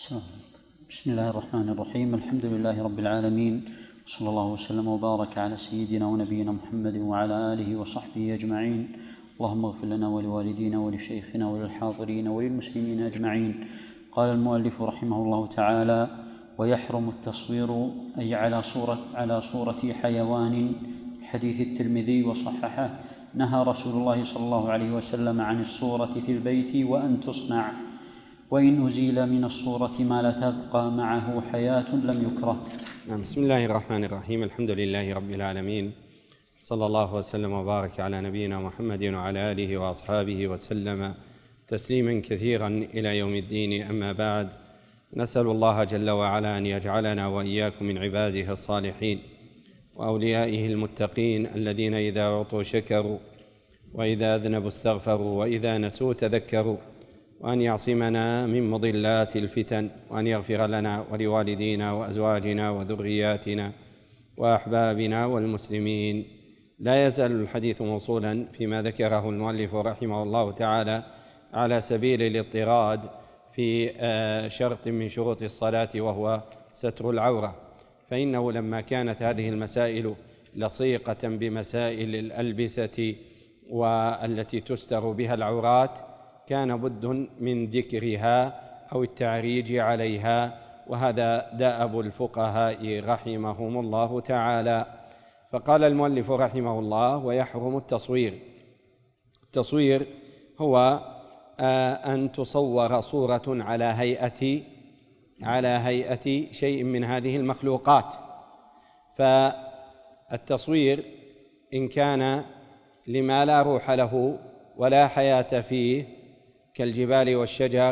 بسم الله الرحمن الرحيم. الحمد لله رب العالمين، صلى الله وسلم وبارك على سيدنا ونبينا محمد وعلى آله وصحبه أجمعين. اللهم اغفر لنا ولوالدينا ولشيخنا وللحاضرين وللمسلمين أجمعين. قال المؤلف رحمه الله تعالى: ويحرم التصوير أي على صورة حيوان. حديث الترمذي وصححه: نهى رسول الله صلى الله عليه وسلم عن الصورة في البيت وأن تصنع، وإن أزيل من الصورة ما لا تبقى معه حياة لم يكره. بسم الله الرحمن الرحيم. الحمد لله رب العالمين، صلى الله وسلم وبارك على نبينا محمد وعلى آله وأصحابه وسلم تسليما كثيرا إلى يوم الدين. أما بعد، نسأل الله جل وعلا أن يجعلنا وإياكم من عباده الصالحين وأوليائه المتقين الذين إذا أعطوا شكروا، وإذا أذنبوا استغفروا، وإذا نسوا تذكروا، وأن يعصمنا من مضلات الفتن، وأن يغفر لنا ولوالدينا وأزواجنا وذرياتنا وأحبابنا والمسلمين. لا يزال الحديث موصولا فيما ذكره المؤلف رحمه الله تعالى على سبيل الاضطراد في شرط من شروط الصلاة، وهو ستر العورة. فإنه لما كانت هذه المسائل لصيقة بمسائل الألبسة والتي تستر بها العورات، كان بد من ذكرها أو التعريج عليها، وهذا دأب الفقهاء رحمهم الله تعالى. فقال المؤلف رحمه الله: ويحرم التصوير. التصوير هو أن تصور صورة على هيئة شيء من هذه المخلوقات. فالتصوير إن كان لما لا روح له ولا حياة فيه كالجبال والشجر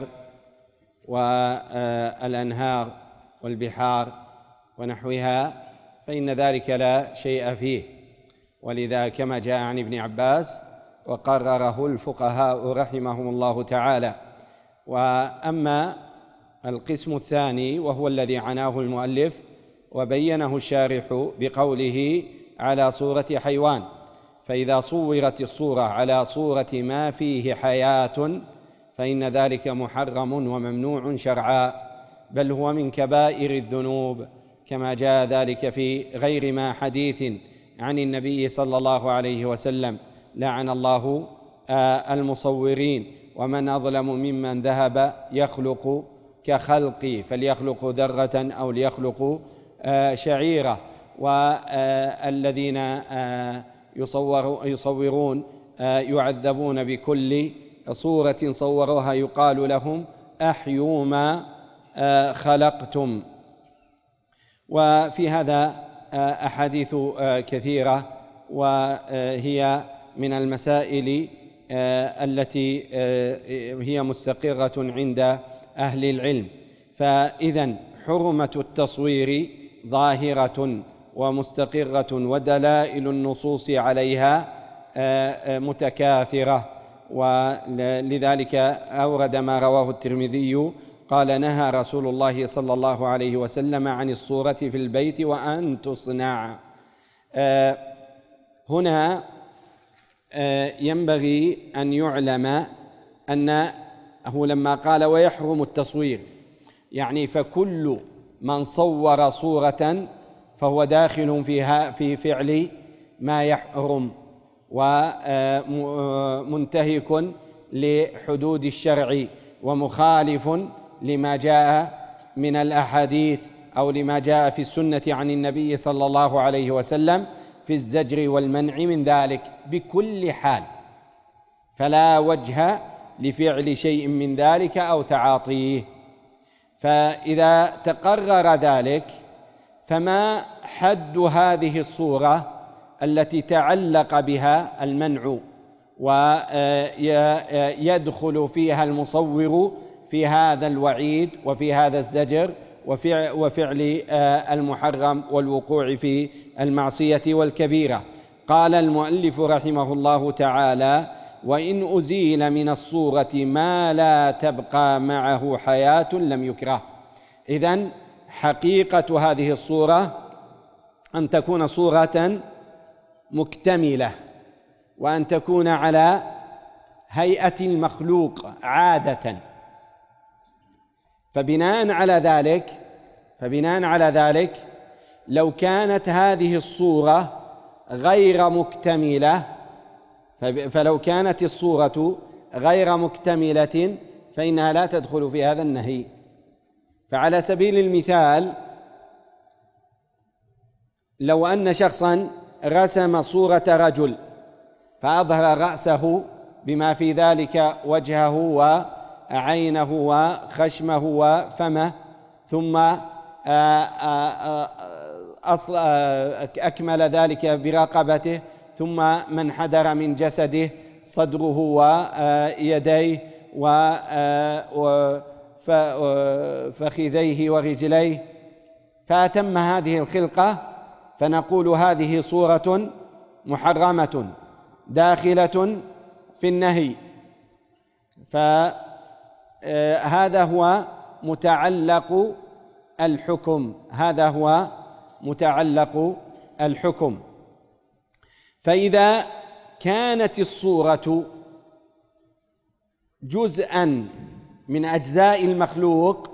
والأنهار والبحار ونحوها، فإن ذلك لا شيء فيه، ولذا كما جاء عن ابن عباس وقرره الفقهاء رحمهم الله تعالى. وأما القسم الثاني وهو الذي عناه المؤلف وبينه الشارح بقوله على صورة حيوان، فإذا صورت الصورة على صورة ما فيه حياة فإن ذلك محرم وممنوع شرعا، بل هو من كبائر الذنوب، كما جاء ذلك في غير ما حديث عن النبي صلى الله عليه وسلم: لعن الله المصورين، ومن أظلم ممن ذهب يخلق كخلقي، فليخلق ذرة أو ليخلق شعيرة. والذين يصورون يعذبون بكل صورة صوروها، يقال لهم: أحيوا ما خلقتم. وفي هذا أحاديث كثيرة، وهي من المسائل التي هي مستقرة عند أهل العلم. فإذا حرمة التصوير ظاهرة ومستقرة، ودلائل النصوص عليها متكاثرة، ولذلك أورد ما رواه الترمذي قال: نهى رسول الله صلى الله عليه وسلم عن الصورة في البيت وأن تصنع. هنا ينبغي أن يعلم أنه لما قال ويحرم التصوير، يعني فكل من صور صورة فهو داخل في فعل ما يحرم، ومنتهك لحدود الشرع، ومخالف لما جاء من الأحاديث أو لما جاء في السنة عن النبي صلى الله عليه وسلم في الزجر والمنع من ذلك بكل حال. فلا وجه لفعل شيء من ذلك أو تعاطيه. فإذا تقرر ذلك، فما حد هذه الصورة التي تعلق بها المنع ويدخل فيها المصور في هذا الوعيد وفي هذا الزجر وفعل المحرم والوقوع في المعصية والكبيرة؟ قال المؤلف رحمه الله تعالى: وإن أزيل من الصورة ما لا تبقى معه حياة لم يكره. إذن حقيقة هذه الصورة أن تكون صورة مكتملة، وأن تكون على هيئة المخلوق عادة. فبناء على ذلك لو كانت هذه الصورة غير مكتملة، فلو كانت الصورة غير مكتملة فإنها لا تدخل في هذا النهي. فعلى سبيل المثال، لو أن شخصا رسم صورة رجل فأظهر رأسه بما في ذلك وجهه وعينه وخشمه وفمه، ثم أكمل ذلك برقبته، ثم من حدر من جسده صدره ويديه وفخذيه ورجليه، فأتم هذه الخلقة، فنقول هذه صورة محرمة داخلة في النهي. فهذا هو متعلق الحكم. فإذا كانت الصورة جزءا من أجزاء المخلوق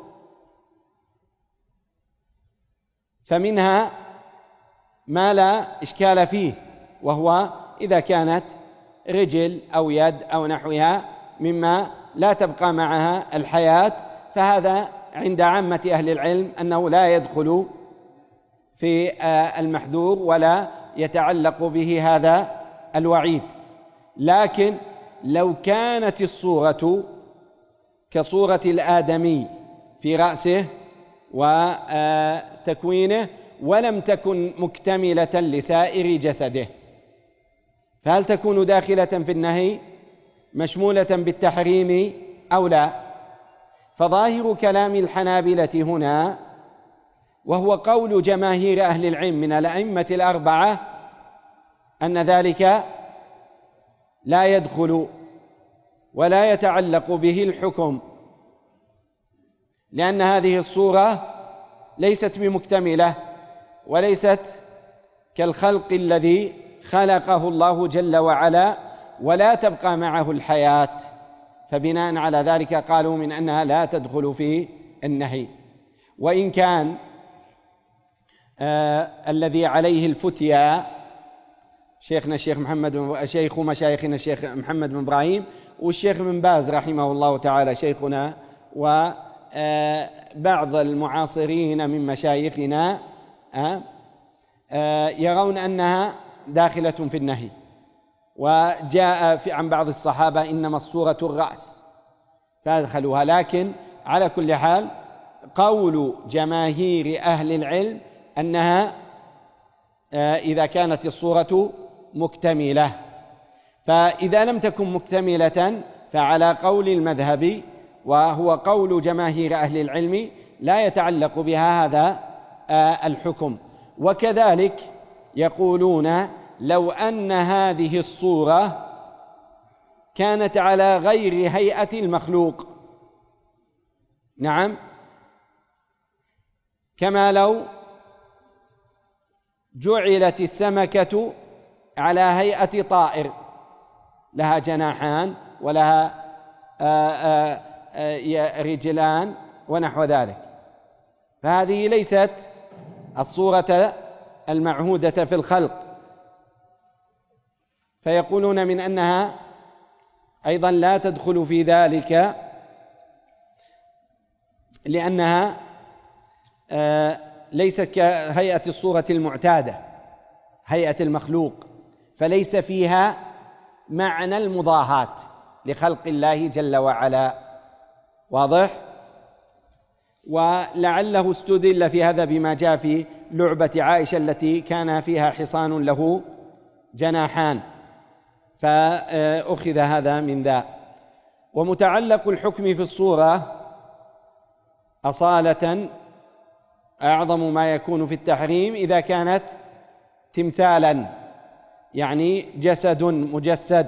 فمنها ما لا إشكال فيه، وهو إذا كانت رجل أو يد أو نحوها مما لا تبقى معها الحياة، فهذا عند عامة أهل العلم أنه لا يدخل في المحذور ولا يتعلق به هذا الوعيد. لكن لو كانت الصورة كصورة الآدمي في رأسه وتكوينه ولم تكن مكتملة لسائر جسده، فهل تكون داخلة في النهي مشمولة بالتحريم أو لا؟ فظاهر كلام الحنابلة هنا، وهو قول جماهير أهل العلم من الأئمة الأربعة، أن ذلك لا يدخل ولا يتعلق به الحكم، لأن هذه الصورة ليست بمكتملة وليست كالخلق الذي خلقه الله جل وعلا ولا تبقى معه الحياة، فبناء على ذلك قالوا من أنها لا تدخل في النهي. وإن كان الذي عليه الفتيا شيخنا الشيخ محمد، شيخ مشايخنا الشيخ محمد بن إبراهيم والشيخ بن باز رحمه الله تعالى شيخنا، وبعض المعاصرين من مشايخنا يرون أنها داخلة في النهي. وجاء عن بعض الصحابة إنما الصورة الرأس فأدخلوها. لكن على كل حال قول جماهير أهل العلم أنها إذا كانت الصورة مكتملة، فإذا لم تكن مكتملة فعلى قول المذهب وهو قول جماهير أهل العلم لا يتعلق بها هذا الحكم. وكذلك يقولون لو أن هذه الصورة كانت على غير هيئة المخلوق، نعم، كما لو جعلت السمكة على هيئة طائر لها جناحان ولها رجلان ونحو ذلك، فهذه ليست الصورة المعهودة في الخلق، فيقولون من أنها أيضا لا تدخل في ذلك، لأنها ليست كهيئة الصورة المعتادة هيئة المخلوق، فليس فيها معنى المضاهاة لخلق الله جل وعلا. واضح؟ ولعله استدل في هذا بما جاء في لعبة عائشة التي كان فيها حصان له جناحان، فأخذ هذا من ذا. ومتعلق الحكم في الصورة أصالة أعظم ما يكون في التحريم إذا كانت تمثالا، يعني جسد مجسد.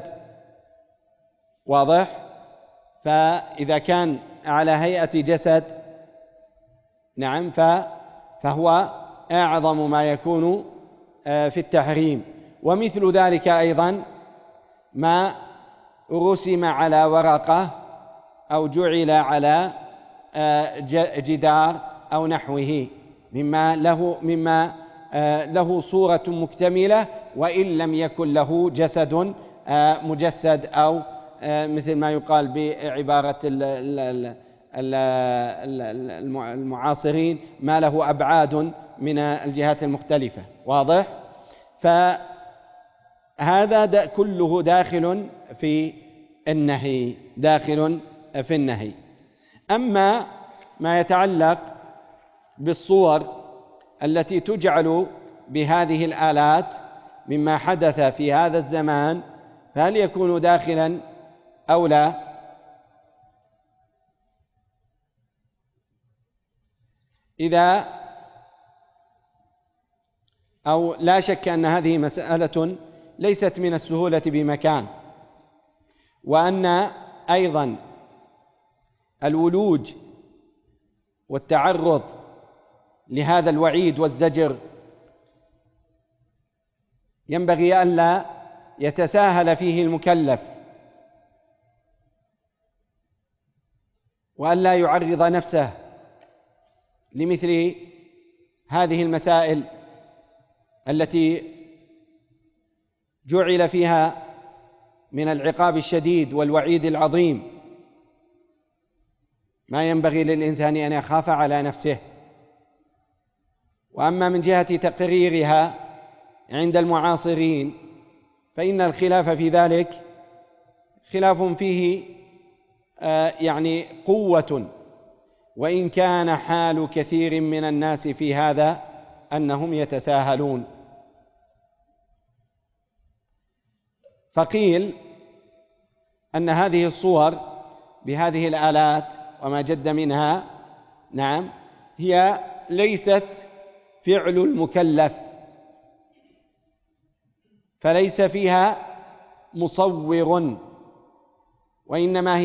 واضح؟ فإذا كان على هيئة جسد، نعم، فهو أعظم ما يكون في التحريم. ومثل ذلك أيضا ما رسم على ورقة أو جعل على جدار أو نحوه مما له صورة مكتملة وإن لم يكن له جسد مجسد، أو مثل ما يقال بعبارة المعاصرين ما له أبعاد من الجهات المختلفة. واضح؟ فهذا كله داخل في النهي. أما ما يتعلق بالصور التي تجعل بهذه الآلات مما حدث في هذا الزمان، فهل يكون داخلا أو لا؟ لا شك أن هذه مسألة ليست من السهولة بمكان، وأن أيضا الولوج والتعرض لهذا الوعيد والزجر ينبغي ألا يتساهل فيه المكلف، وألا يعرض نفسه لمثل هذه المسائل التي جعل فيها من العقاب الشديد والوعيد العظيم ما ينبغي للإنسان أن يخاف على نفسه. وأما من جهة تقريرها عند المعاصرين فإن الخلاف في ذلك خلاف فيه يعني قوة، وإن كان حال كثير من الناس في هذا أنهم يتساهلون. فقيل أن هذه الصور بهذه الآلات وما جد منها نعم هي ليست فعل المكلف، فليس فيها مصور، وإنما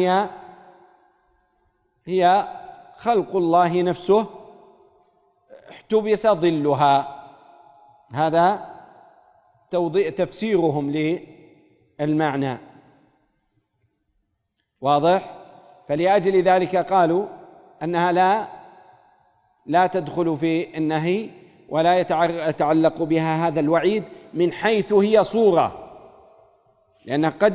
هي خلق الله نفسه احتبس ظلها. هذا تفسيرهم للمعنى. واضح؟ فلأجل ذلك قالوا أنها لا تدخل في النهي ولا يتعلق بها هذا الوعيد من حيث هي صورة، لأن قد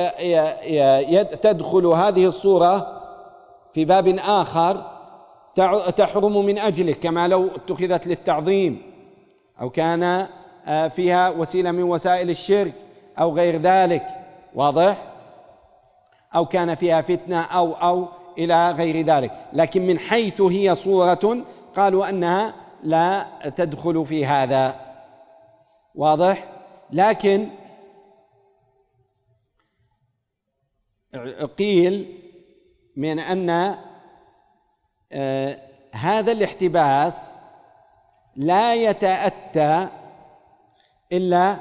تدخل هذه الصورة في باب آخر تحرم من أجله، كما لو اتخذت للتعظيم أو كان فيها وسيلة من وسائل الشرك أو غير ذلك. واضح؟ أو كان فيها فتنة أو إلى غير ذلك، لكن من حيث هي صورة قالوا أنها لا تدخل في هذا. واضح؟ لكن قيل من أن هذا الاحتباس لا يتأتى إلا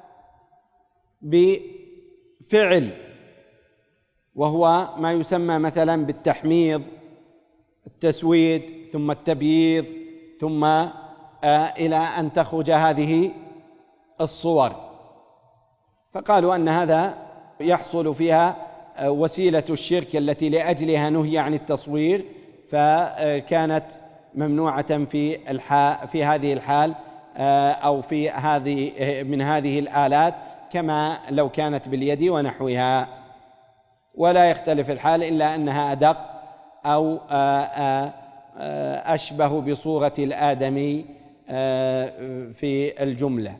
بفعل، وهو ما يسمى مثلا بالتحميض، التسويد ثم التبييض ثم إلى أن تخرج هذه الصور. فقالوا أن هذا يحصل فيها وسيلة الشرك التي لأجلها نهي عن التصوير، فكانت ممنوعة في هذه الحال أو من هذه الآلات، كما لو كانت باليد ونحوها. ولا يختلف الحال إلا أنها أدق أو أشبه بصورة الآدمي في الجملة.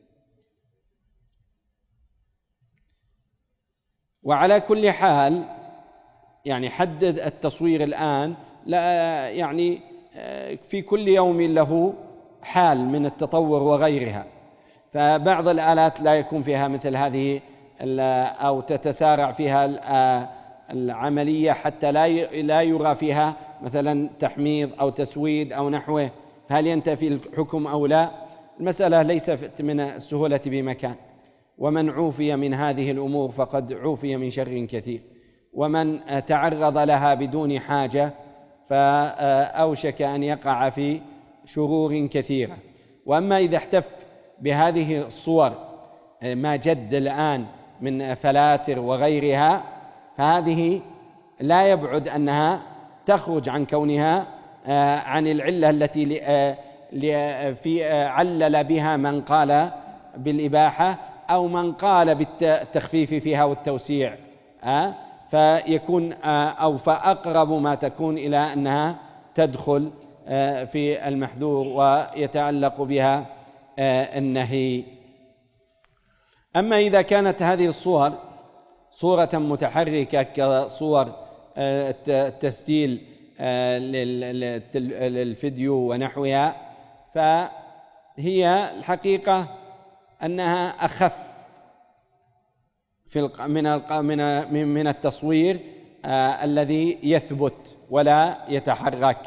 وعلى كل حال يعني حدد التصوير الآن لا يعني في كل يوم له حال من التطور وغيرها، فبعض الآلات لا يكون فيها مثل هذه أو تتسارع فيها العملية حتى لا يرى فيها مثلا تحميض أو تسويد أو نحوه، هل ينتفي الحكم أو لا؟ المسألة ليست من السهولة بمكان، ومن عوفي من هذه الأمور فقد عوفي من شر كثير، ومن تعرض لها بدون حاجة فأوشك أن يقع في شرور كثيرة. وأما إذا احتف بهذه الصور ما جد الآن من فلاتر وغيرها، فهذه لا يبعد أنها تخرج عن كونها عن العلة التي علل بها من قال بالإباحة أو من قال بالتخفيف فيها والتوسيع، فيكون أو فأقرب ما تكون إلى أنها تدخل في المحذور ويتعلق بها النهي. أما إذا كانت هذه الصور صورة متحركة كصور التسجيل للفيديو ونحوها، فهي الحقيقة أنها أخف من التصوير الذي يثبت ولا يتحرك.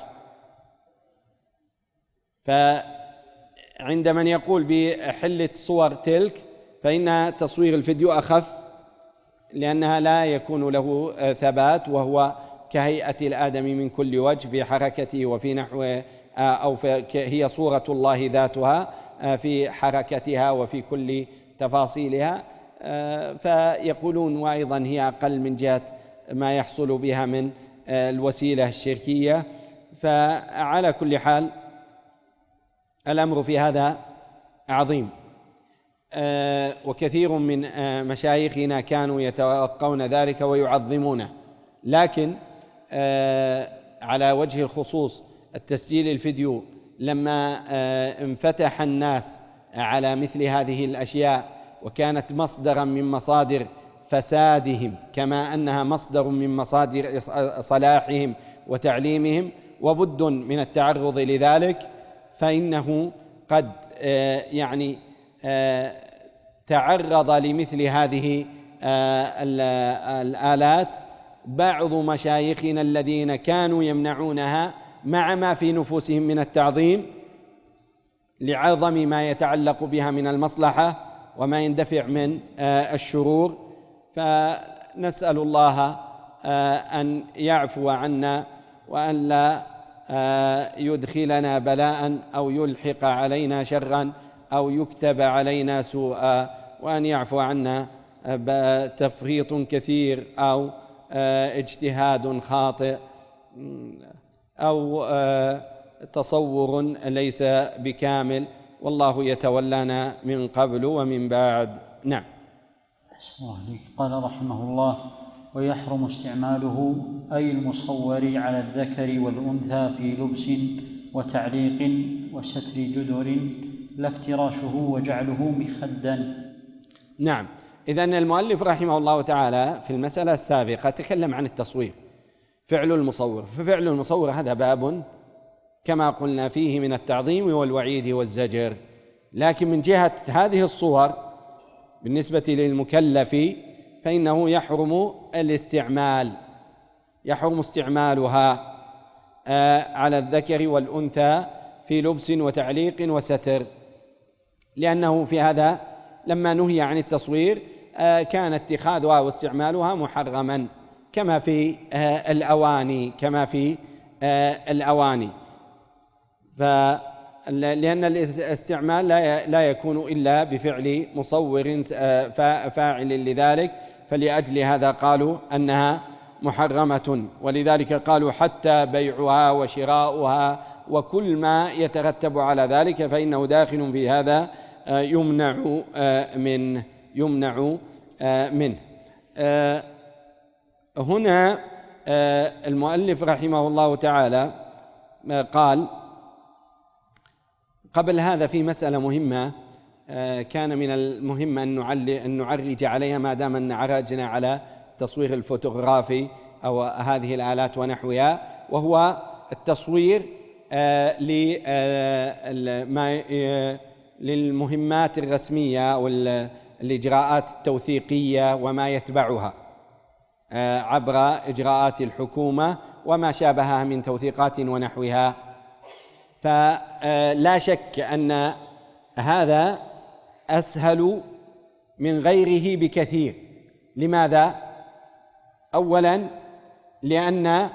فعند من يقول بحلة صور تلك فإن تصوير الفيديو أخف، لأنها لا يكون له ثبات، وهو كهيئة الآدم من كل وجه في حركته وفي نحوه، أو هي صورة الله ذاتها في حركتها وفي كل تفاصيلها، فيقولون وأيضا هي أقل من جهة ما يحصل بها من الوسيلة الشركية. فعلى كل حال الأمر في هذا عظيم، وكثير من مشايخنا كانوا يتوقون ذلك ويعظمونه، لكن على وجه الخصوص التسجيل الفيديو لما انفتح الناس على مثل هذه الأشياء وكانت مصدرا من مصادر فسادهم كما أنها مصدر من مصادر صلاحهم وتعليمهم، وبد من التعرض لذلك، فإنه قد تعرض لمثل هذه الآلات بعض مشايخنا الذين كانوا يمنعونها مع ما في نفوسهم من التعظيم لعظم ما يتعلق بها من المصلحة وما يندفع من الشرور. فنسأل الله أن يعفو عنا وأن لا يدخلنا بلاء أو يلحق علينا شرا أو يكتب علينا سوءا، وأن يعفو عنا تفريط كثير أو اجتهاد خاطئ أو تصور ليس بكامل، والله يتولانا من قبل ومن بعد. نعم. قال رحمه الله: ويحرم استعماله أي المصور على الذكر والأنثى في لبس وتعليق وستر جدر، لا افتراشه وجعله مخدا. نعم. إذن المؤلف رحمه الله تعالى في المسألة السابقة تكلم عن التصوير، فعل المصور، ففعل المصور هذا باب كما قلنا فيه من التعظيم والوعيد والزجر، لكن من جهة هذه الصور بالنسبة للمكلف فإنه يحرم استعمالها على الذكر والأنثى في لبس وتعليق وستر، لأنه في هذا لما نهي عن التصوير كان اتخاذها واستعمالها محرما كما في الأواني، لأن الاستعمال لا يكون إلا بفعل مصور فاعل لذلك، فلأجل هذا قالوا أنها محرمة، ولذلك قالوا حتى بيعها وشراؤها وكل ما يترتب على ذلك فإنه داخل في هذا يمنع منه. هنا المؤلف رحمه الله تعالى قال قبل هذا في مسألة مهمة كان من المهم أن نعرج عليها ما دام أن عرجنا على تصوير الفوتوغرافي أو هذه الآلات ونحوها، وهو التصوير للمهمات الرسمية والإجراءات التوثيقية وما يتبعها عبر إجراءات الحكومة وما شابهها من توثيقات ونحوها. فلا شك أن هذا أسهل من غيره بكثير. لماذا؟ أولا لأن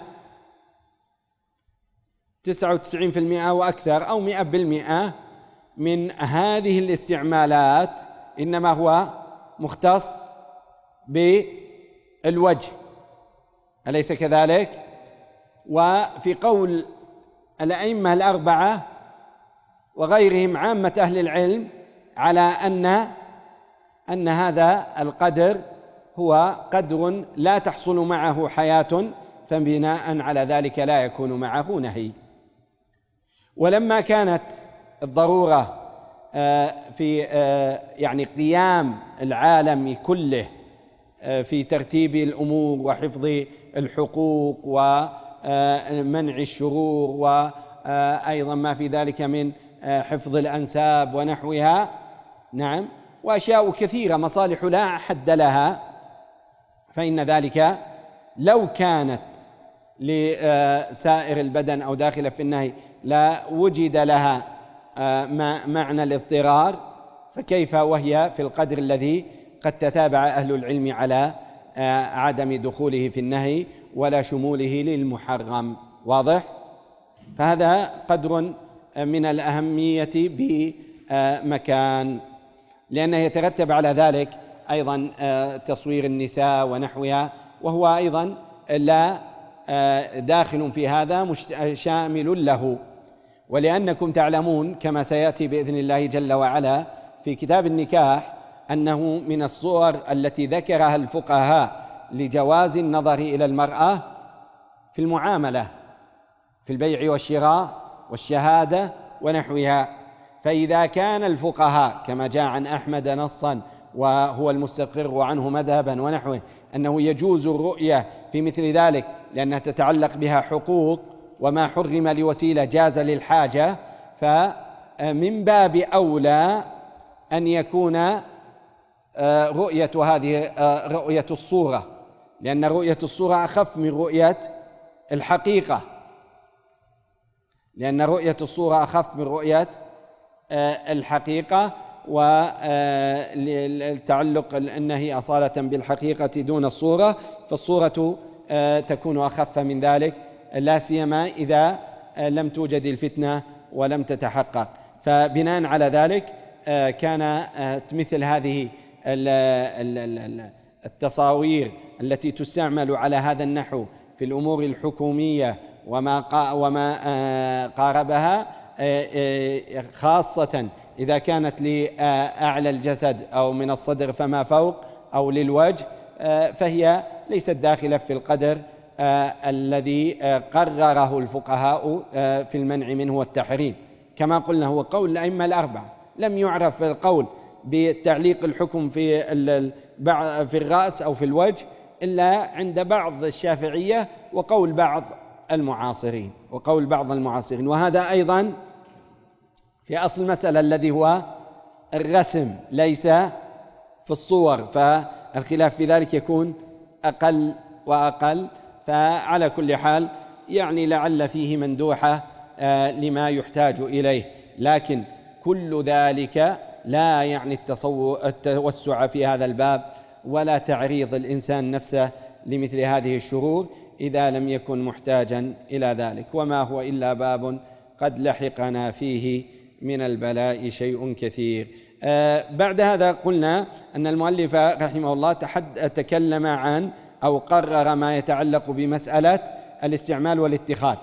99% وأكثر أو 100% من هذه الاستعمالات إنما هو مختص بالوجه، أليس كذلك؟ وفي قول الأئمة الأربعة وغيرهم عامة أهل العلم على أن هذا القدر هو قدر لا تحصل معه حياة، فبناء على ذلك لا يكون معه نهي. ولما كانت الضرورة في يعني قيام العالم كله في ترتيب الأمور وحفظ الحقوق ومنع الشرور وأيضا ما في ذلك من حفظ الأنساب ونحوها، نعم، وأشياء كثيرة مصالح لا حد لها، فإن ذلك لو كانت لسائر البدن أو داخلة في النهي لا وجد لها معنى الاضطرار، فكيف وهي في القدر الذي قد تتابع أهل العلم على عدم دخوله في النهي ولا شموله للمحرم. واضح؟ فهذا قدر من الأهمية بمكان، لأنه يترتب على ذلك أيضا تصوير النساء ونحوها، وهو أيضا لا داخل في هذا شامل له. ولأنكم تعلمون كما سيأتي بإذن الله جل وعلا في كتاب النكاح أنه من الصور التي ذكرها الفقهاء لجواز النظر إلى المرأة في المعاملة، في البيع والشراء والشهادة ونحوها. فإذا كان الفقهاء كما جاء عن أحمد نصا وهو المستقر عنه مذهبا ونحوه أنه يجوز الرؤية في مثل ذلك لأنها تتعلق بها حقوق، وما حرم لوسيلة جاز للحاجة، فمن باب أولى أن يكون رؤية هذه رؤية الصورة، لأن رؤية الصورة أخف من رؤية الحقيقة، لأن رؤية الصورة أخف من رؤية الحقيقة، والتعلق النهي أصالة بالحقيقة دون الصورة، فالصورة تكون أخف من ذلك، لا سيما إذا لم توجد الفتنة ولم تتحقق. فبناء على ذلك كان مثل هذه التصاوير التي تستعمل على هذا النحو في الأمور الحكومية وما قاربها، خاصة إذا كانت لأعلى الجسد أو من الصدر فما فوق أو للوجه، فهي ليست داخلة في القدر الذي قرره الفقهاء في المنع منه والتحريم. كما قلنا هو قول الأئمة الأربعة، لم يعرف القول بتعليق الحكم في الرأس أو في الوجه إلا عند بعض الشافعية وقول بعض المعاصرين وهذا أيضا في أصل المسألة الذي هو الرسم ليس في الصور، فالخلاف في ذلك يكون أقل وأقل. فعلى كل حال يعني لعل فيه مندوحة لما يحتاج إليه، لكن كل ذلك لا يعني التوسع في هذا الباب ولا تعريض الإنسان نفسه لمثل هذه الشرور إذا لم يكن محتاجا إلى ذلك، وما هو إلا باب قد لحقنا فيه من البلاء شيء كثير. بعد هذا قلنا أن المؤلف رحمه الله تكلم عن أو قرر ما يتعلق بمسألة الاستعمال والاتخاذ.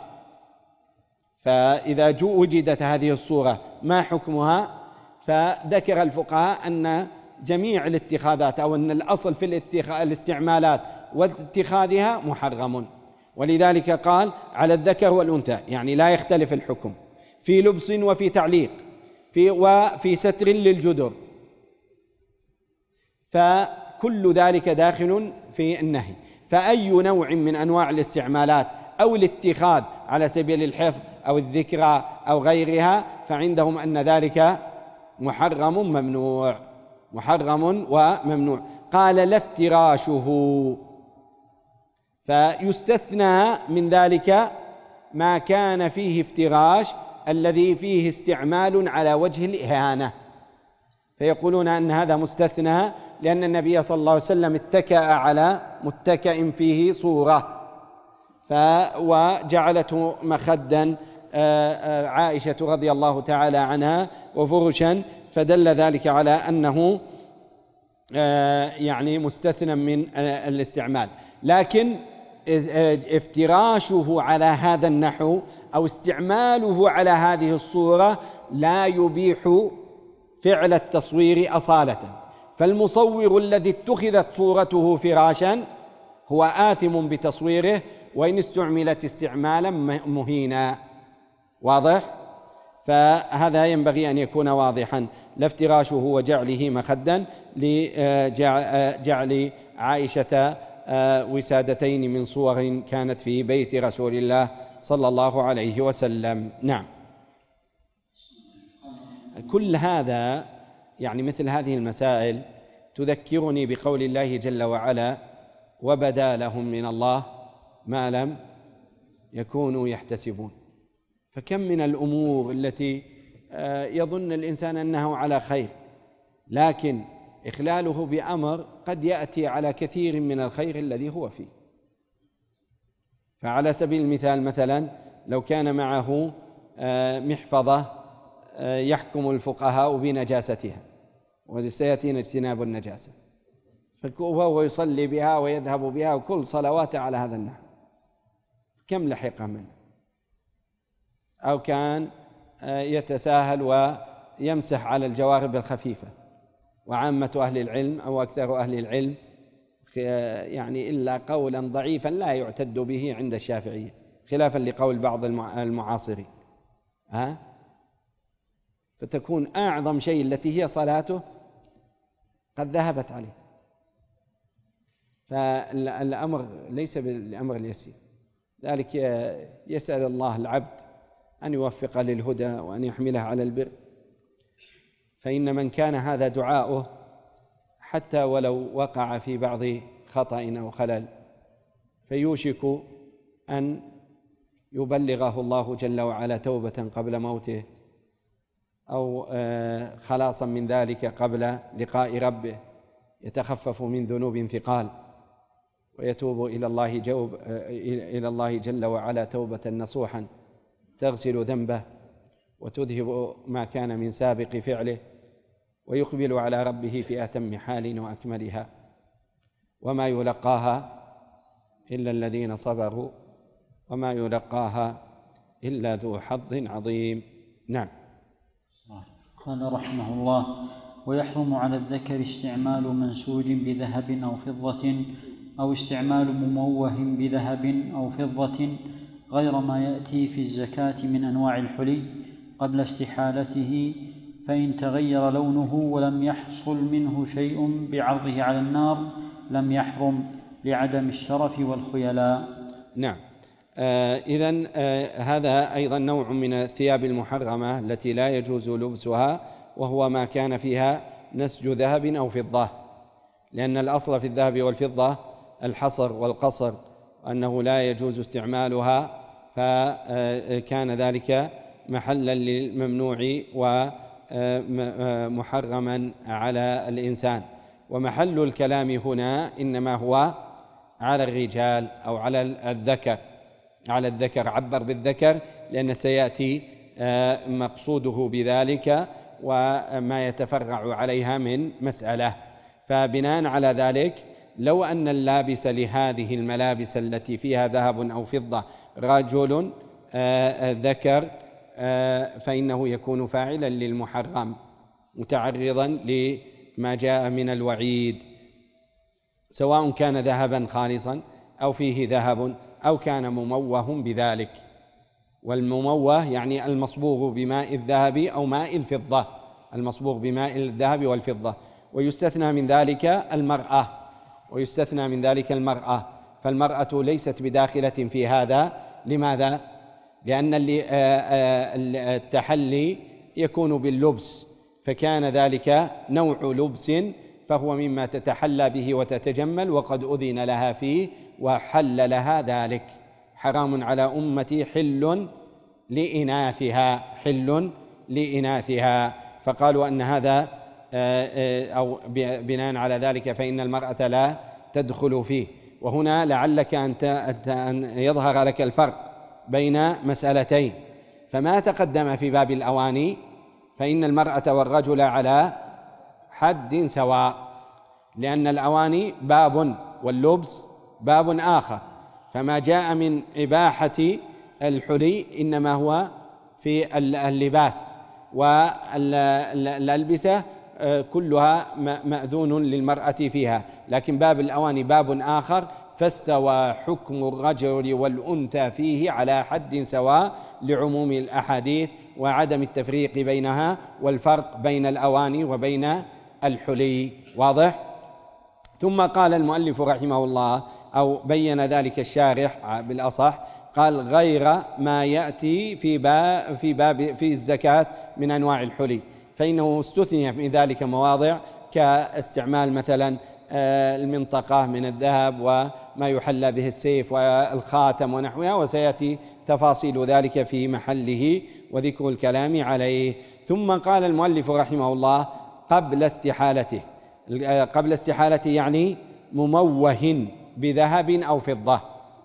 فإذا وجدت هذه الصورة ما حكمها؟ فذكر الفقهاء أن جميع الاتخاذات أو أن الأصل في الاستعمالات واتخاذها محرم، ولذلك قال على الذكر والأنثى، يعني لا يختلف الحكم في لبس وفي تعليق وفي ستر للجدر، فكل ذلك داخل في النهي. فأي نوع من أنواع الاستعمالات أو الاتخاذ على سبيل الحفظ أو الذكرى أو غيرها فعندهم أن ذلك محرم وممنوع. قال لا افتراشه، فيستثنى من ذلك ما كان فيه افتراش الذي فيه استعمال على وجه الإهانة، فيقولون أن هذا مستثنى لأن النبي صلى الله عليه وسلم اتكأ على متكئ فيه صورة وجعلته مخدا عائشة رضي الله تعالى عنها وفرشا، فدل ذلك على أنه يعني مستثنى من الاستعمال. لكن افتراشه على هذا النحو أو استعماله على هذه الصورة لا يبيح فعل التصوير أصالة، فالمصور الذي اتخذت صورته فراشا هو آثم بتصويره وإن استعملت استعمالا مهينا. واضح؟ فهذا ينبغي أن يكون واضحا، لا افتراشه وجعله مخدا لجعل عائشة وسادتين من صور كانت في بيت رسول الله صلى الله عليه وسلم. نعم. كل هذا يعني مثل هذه المسائل تذكرني بقول الله جل وعلا: وبدا لهم من الله ما لم يكونوا يحتسبون. فكم من الأمور التي يظن الإنسان أنه على خير، لكن إخلاله بأمر قد يأتي على كثير من الخير الذي هو فيه. فعلى سبيل المثال مثلا لو كان معه محفظة يحكم الفقهاء بنجاستها، وسيأتينا اجتناب النجاسة، فهو يصلي بها ويذهب بها وكل صلواته على هذا النحو، كم لحق منه؟ أو كان يتساهل ويمسح على الجوارب الخفيفة، وعامة أهل العلم أو أكثر أهل العلم يعني إلا قولا ضعيفا لا يعتد به عند الشافعية، خلافا لقول بعض المعاصرين. فتكون أعظم شيء التي هي صلاته قد ذهبت عليه. فالأمر ليس بالأمر اليسير، ذلك يسأل الله العبد أن يوفق للهدى وأن يحمله على البر، فإن من كان هذا دعاؤه حتى ولو وقع في بعض خطأ أو خلل فيوشك أن يبلغه الله جل وعلا توبة قبل موته أو خلاصا من ذلك قبل لقاء ربه، يتخفف من ذنوب ثقال ويتوب إلى الله جل وعلا توبة نصوحا تغسل ذنبه وتذهب ما كان من سابق فعله، ويقبل على ربه في أتم حال وأكملها، وما يلقاها إلا الذين صبروا وما يلقاها إلا ذو حظ عظيم. نعم. قال رحمه الله: ويحرم على الذكر استعمال منسوج بذهب أو فضة أو استعمال مموه بذهب أو فضة غير ما يأتي في الزكاة من أنواع الحلي قبل استحالته، فإن تغير لونه ولم يحصل منه شيء بعرضه على النار لم يحرم لعدم الشرف والخيلاء. نعم. إذن هذا أيضا نوع من الثياب المحرمة التي لا يجوز لبسها، وهو ما كان فيها نسج ذهب أو فضة، لأن الأصل في الذهب والفضة الحصر والقصر، أنه لا يجوز استعمالها، فكان ذلك محلا للممنوع ومحرما على الإنسان. ومحل الكلام هنا إنما هو على الرجال أو على الذكر. على الذكر عبر بالذكر لأن سيأتي مقصوده بذلك وما يتفرع عليها من مسألة. فبناء على ذلك لو أن اللابس لهذه الملابس التي فيها ذهب أو فضة رجل ذكر فإنه يكون فاعلا للمحرم متعرضا لما جاء من الوعيد، سواء كان ذهبا خالصا أو فيه ذهب أو كان مموه بذلك. والمموه يعني المصبوغ بماء الذهب أو ماء الفضة، المصبوغ بماء الذهب والفضة. ويستثنى من ذلك المرأة، فالمرأة ليست بداخلة في هذا. لماذا؟ لأن التحلي يكون باللبس، فكان ذلك نوع لبس فهو مما تتحلى به وتتجمل، وقد أذن لها فيه وحل لها ذلك. حرام على أمتي حل لإناثها، فقالوا أن هذا أو بناء على ذلك فإن المرأة لا تدخل فيه. وهنا لعلك أن يظهر لك الفرق بين مسألتين. فما تقدم في باب الأواني فإن المرأة والرجل على حد سواء، لأن الأواني باب واللبس باب آخر. فما جاء من إباحة الحلي إنما هو في اللباس، والألبسة كلها مأذون للمرأة فيها، لكن باب الأواني باب آخر. فاستوى حكم الرجل والأنثى فيه على حد سواء لعموم الأحاديث وعدم التفريق بينها والفرق بين الأواني وبين الحلي. واضح؟ ثم قال المؤلف رحمه الله، أو بين ذلك الشارح بالأصح، قال غير ما يأتي في الزكاة من أنواع الحلي، فإنه استثني في ذلك مواضع كاستعمال مثلا المنطقة من الذهب وما يحلى به السيف والخاتم ونحوها، وسيأتي تفاصيل ذلك في محله وذكر الكلام عليه. ثم قال المؤلف رحمه الله قبل استحالته، قبل استحالته يعني مموه بذهب أو فضة.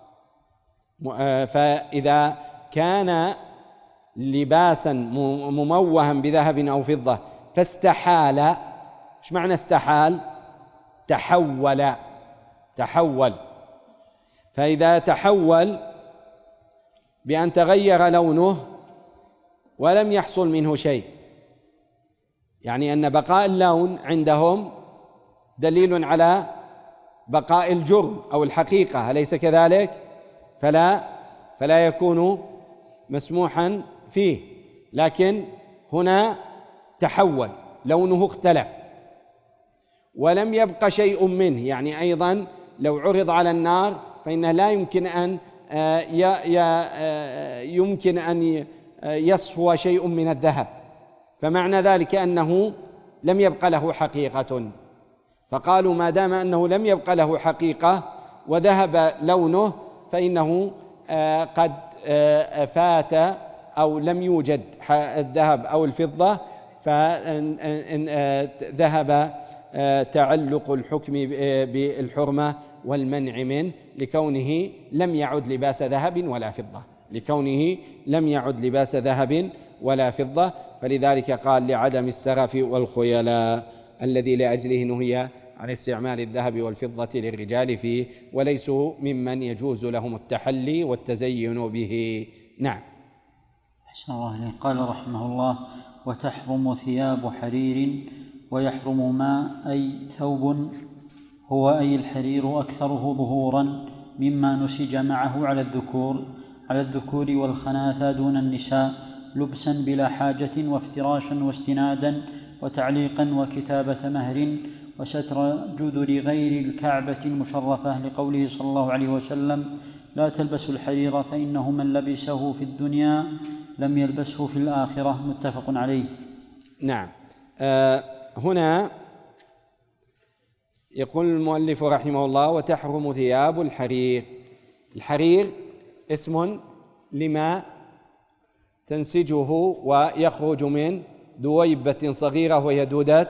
فإذا كان لباسا مموها بذهب أو فضة فاستحال، ايش معنى استحال؟ تحول. فإذا تحول بأن تغير لونه ولم يحصل منه شيء، يعني أن بقاء اللون عندهم دليل على بقاء الجرم أو الحقيقة، أليس كذلك؟ فلا يكون مسموحا فيه، لكن هنا تحول لونه اختلف ولم يبق شيء منه، يعني أيضا لو عرض على النار فإنه لا يمكن أن يصفو شيء من الذهب، فمعنى ذلك أنه لم يبق له حقيقة. فقالوا ما دام أنه لم يبق له حقيقة وذهب لونه فإنه قد فات أو لم يوجد الذهب أو الفضة، فذهب تعلق الحكم بالحرمة والمنع منه لكونه لم يعد لباس ذهب ولا فضة، فلذلك قال لعدم السرف والخيلاء الذي لأجله نهي عن استعمال الذهب والفضة للرجال فيه، وليسوا ممن يجوز لهم التحلي والتزين به. نعم. أحسن الله إليه. قال رحمه الله: وتحرم ثياب حرير، ويحرم ما أي ثوب هو أي الحرير أكثره ظهورا مما نسج معه على الذكور والخناثى دون النساء، لبسا بلا حاجة وافتراشا واستنادا وتعليقا وكتابة مهر وستر جذر غير الكعبة المشرفة، لقوله صلى الله عليه وسلم: لا تلبسوا الحرير فإنه من لبسه في الدنيا لم يلبسه في الآخرة. متفق عليه. نعم. هنا يقول المؤلف رحمه الله: وتحرم ثياب الحرير. الحرير اسم لما تنسجه ويخرج من دويبة صغيرة وهي دودة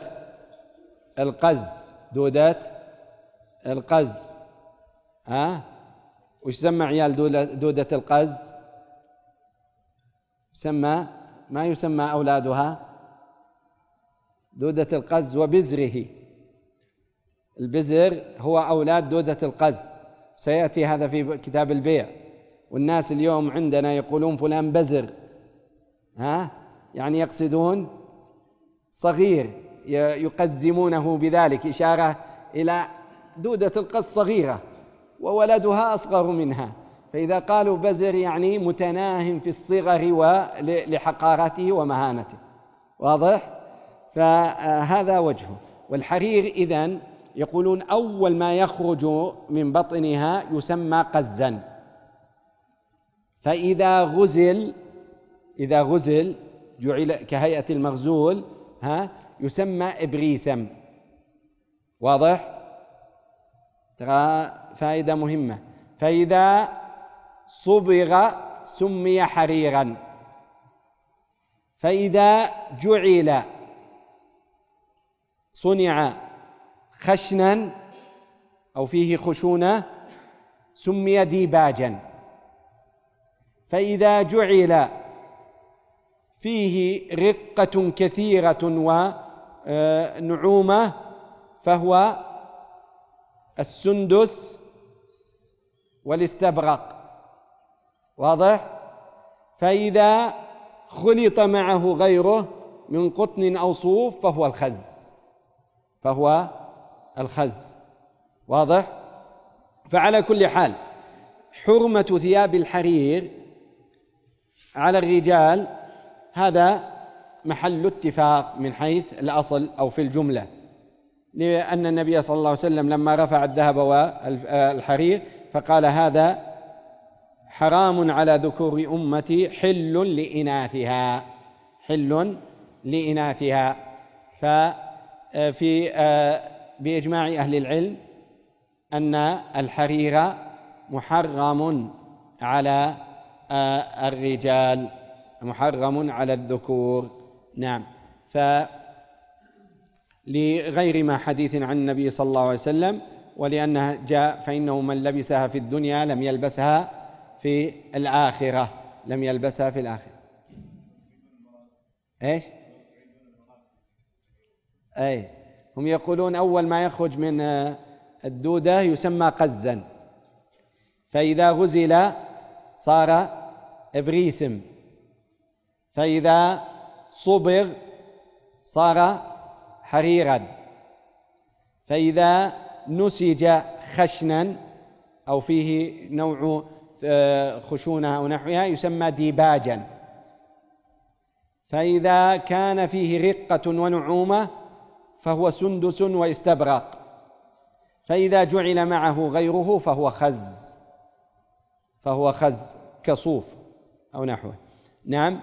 القز. وش سمى عيال دودة القز؟ ما يسمى أولادها دودة القز وبزره. البزر هو أولاد دودة القز، سيأتي هذا في كتاب البيع. والناس اليوم عندنا يقولون فلان بزر، يعني يقصدون صغير، يقزمونه بذلك إشارة إلى دودة القز صغيرة وولدها أصغر منها، فإذا قالوا بزر يعني متناهم في الصغر ولحقارته ومهانته. واضح؟ فهذا وجهه. والحرير إذن يقولون أول ما يخرج من بطنها يسمى قزا، فإذا غزل جعل كهيئة المغزول يسمى إبريسم. واضح؟ ترى فائدة مهمة. فإذا صبغ سمي حريرا، فإذا جعل صنع خشنا أو فيه خشونة سمي ديباجا، فإذا جعل فيه رقة كثيرة ونعومة فهو السندس والاستبرق، واضح؟ فإذا خلط معه غيره من قطن أو صوف فهو الخز، واضح؟ فعلى كل حال حرمة ثياب الحرير على الرجال هذا محل اتفاق من حيث الأصل أو في الجملة، لأن النبي صلى الله عليه وسلم لما رفع الذهب والحرير فقال هذا حرام على ذكور أمتي حل لإناثها. ففي بإجماع أهل العلم أن الحرير محرم على الرجال، محرم على الذكور. نعم. لغير ما حديث عن النبي صلى الله عليه وسلم، ولأنها جاء فإنه من لبسها في الدنيا لم يلبسها في الآخرة. إيش؟ هم يقولون أول ما يخرج من الدودة يسمى قزا، فإذا غزل صار إبريسم، فإذا صبغ صار حريرا، فإذا نسج خشنا أو فيه نوع خشونة أو نحوها يسمى ديباجا، فإذا كان فيه رقة ونعومة فهو سندس واستبرق، فإذا جعل معه غيره فهو خز كصوف أو نحوه. نعم.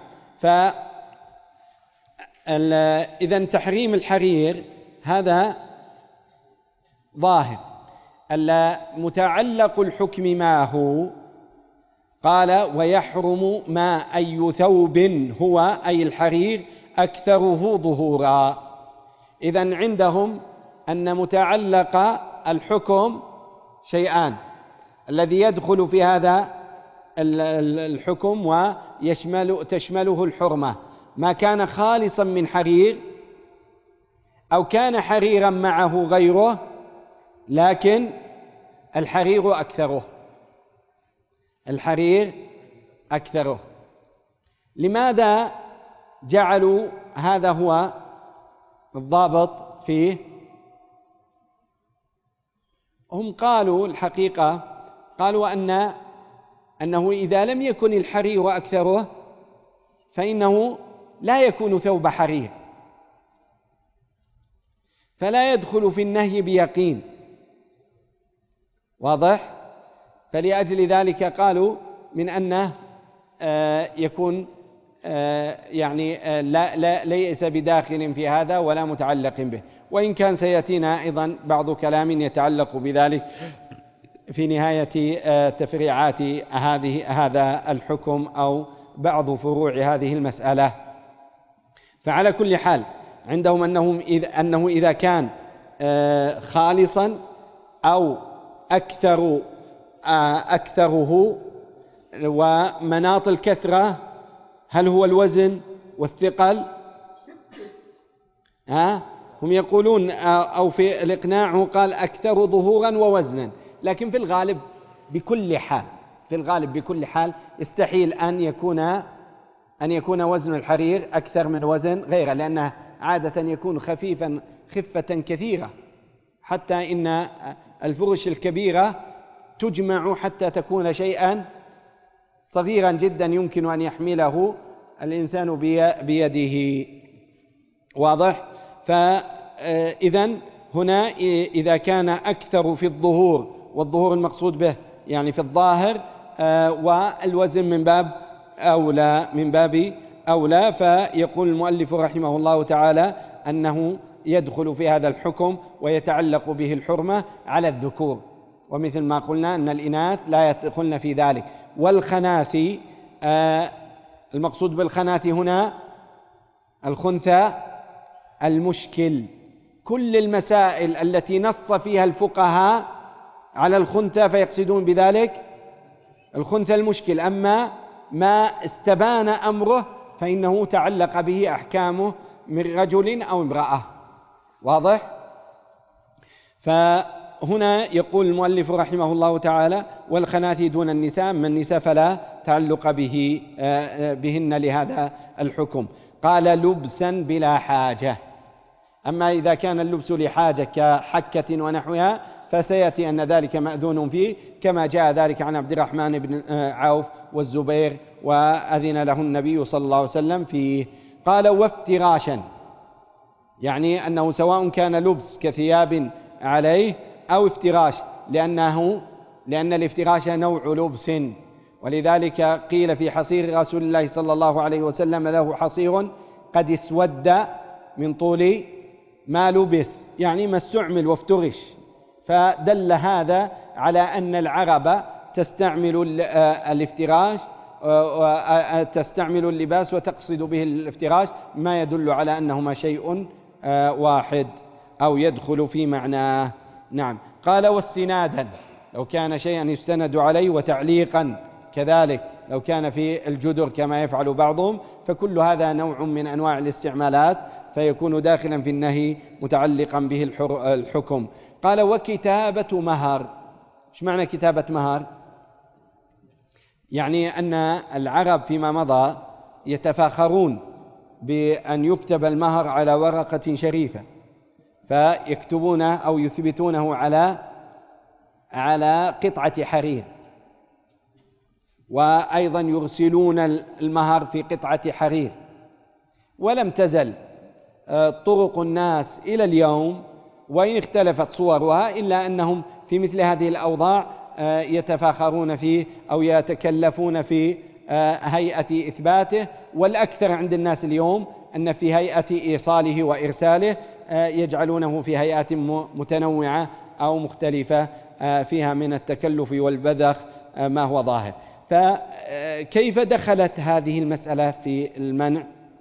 إذن تحريم الحرير هذا ظاهر. متعلق الحكم ما هو؟ قال ويحرم ما أي ثوب هو أي الحرير أكثره ظهورا. إذن عندهم أن متعلق الحكم شيئان، الذي يدخل في هذا الحكم وتشمله الحرمة ما كان خالصا من حرير أو كان حريرا معه غيره لكن الحرير أكثره. لماذا جعلوا هذا هو الضابط فيه؟ هم قالوا الحقيقة قالوا أنه إذا لم يكن الحرير أكثره فإنه لا يكون ثوب حرير، فلا يدخل في النهي بيقين، واضح؟ فلأجل ذلك قالوا من أنه يكون يعني ليس بداخل في هذا ولا متعلق به، وإن كان سيأتينا أيضا بعض كلام يتعلق بذلك في نهاية تفريعات هذا الحكم أو بعض فروع هذه المسألة. فعلى كل حال عندهم أنه إذا كان خالصا أو أكثره، ومناط الكثرة هل هو الوزن والثقل؟ هم يقولون أو في الإقناع قال أكثر ظهورا ووزنا، لكن في الغالب بكل حال يستحيل أن يكون وزن الحرير أكثر من وزن غيره، لأنه عادة يكون خفة كثيرة، حتى إن الفرش الكبيرة تجمع حتى تكون شيئا صغيرا جدا يمكن أن يحمله الإنسان بيده، واضح؟ فإذن هنا إذا كان أكثر في الظهور، والظهور المقصود به يعني في الظاهر، والوزن من باب أولى، فيقول المؤلف رحمه الله تعالى أنه يدخل في هذا الحكم ويتعلق به الحرمة على الذكور، ومثل ما قلنا أن الإناث لا يدخلن في ذلك. والخناثي المقصود بالخناثي هنا الخنثى المشكل، كل المسائل التي نص فيها الفقهاء على الخنثى فيقصدون بذلك الخنثى المشكل، أما ما استبان أمره فإنه تعلق به أحكامه من رجل أو امرأة، واضح؟ هنا يقول المؤلف رحمه الله تعالى: والخناثي دون النساء، أما النساء فلا تعلق بهن لهذا الحكم. قال: لبسا بلا حاجة. أما إذا كان اللبس لحاجة كحكة ونحوها فسيأتي أن ذلك مأذون فيه، كما جاء ذلك عن عبد الرحمن بن عوف والزبير، وأذن له النبي صلى الله عليه وسلم فيه. قال: وافتراشا، يعني أنه سواء كان لبس كثياب عليه أو افتراش، لأن الافتراش نوع لبس، ولذلك قيل في حصير رسول الله صلى الله عليه وسلم: له حصير قد اسود من طول ما لبس، يعني ما استعمل وافترش. فدل هذا على أن العرب تستعمل الافتراش، تستعمل اللباس وتقصد به الافتراش، ما يدل على أنهما شيء واحد أو يدخل في معناه. نعم. قال: واستنادا، لو كان شيئا يستند عليه، وتعليقا كذلك لو كان في الجدر كما يفعل بعضهم، فكل هذا نوع من أنواع الاستعمالات، فيكون داخلا في النهي متعلقا به الحكم. قال: وكتابة مهر. ايش معنى كتابة مهر؟ يعني أن العرب فيما مضى يتفاخرون بأن يكتب المهر على ورقة شريفة، فيكتبونه أو يثبتونه على قطعة حرير، وأيضا يرسلون المهر في قطعة حرير. ولم تزل طرق الناس إلى اليوم، وإن اختلفت صورها، إلا أنهم في مثل هذه الأوضاع يتفاخرون فيه أو يتكلفون في هيئة إثباته. والأكثر عند الناس اليوم أن في هيئة إيصاله وإرساله يجعلونه في هيئات متنوعة أو مختلفة فيها من التكلف والبذخ ما هو ظاهر. فكيف دخلت هذه المسألة في المنع؟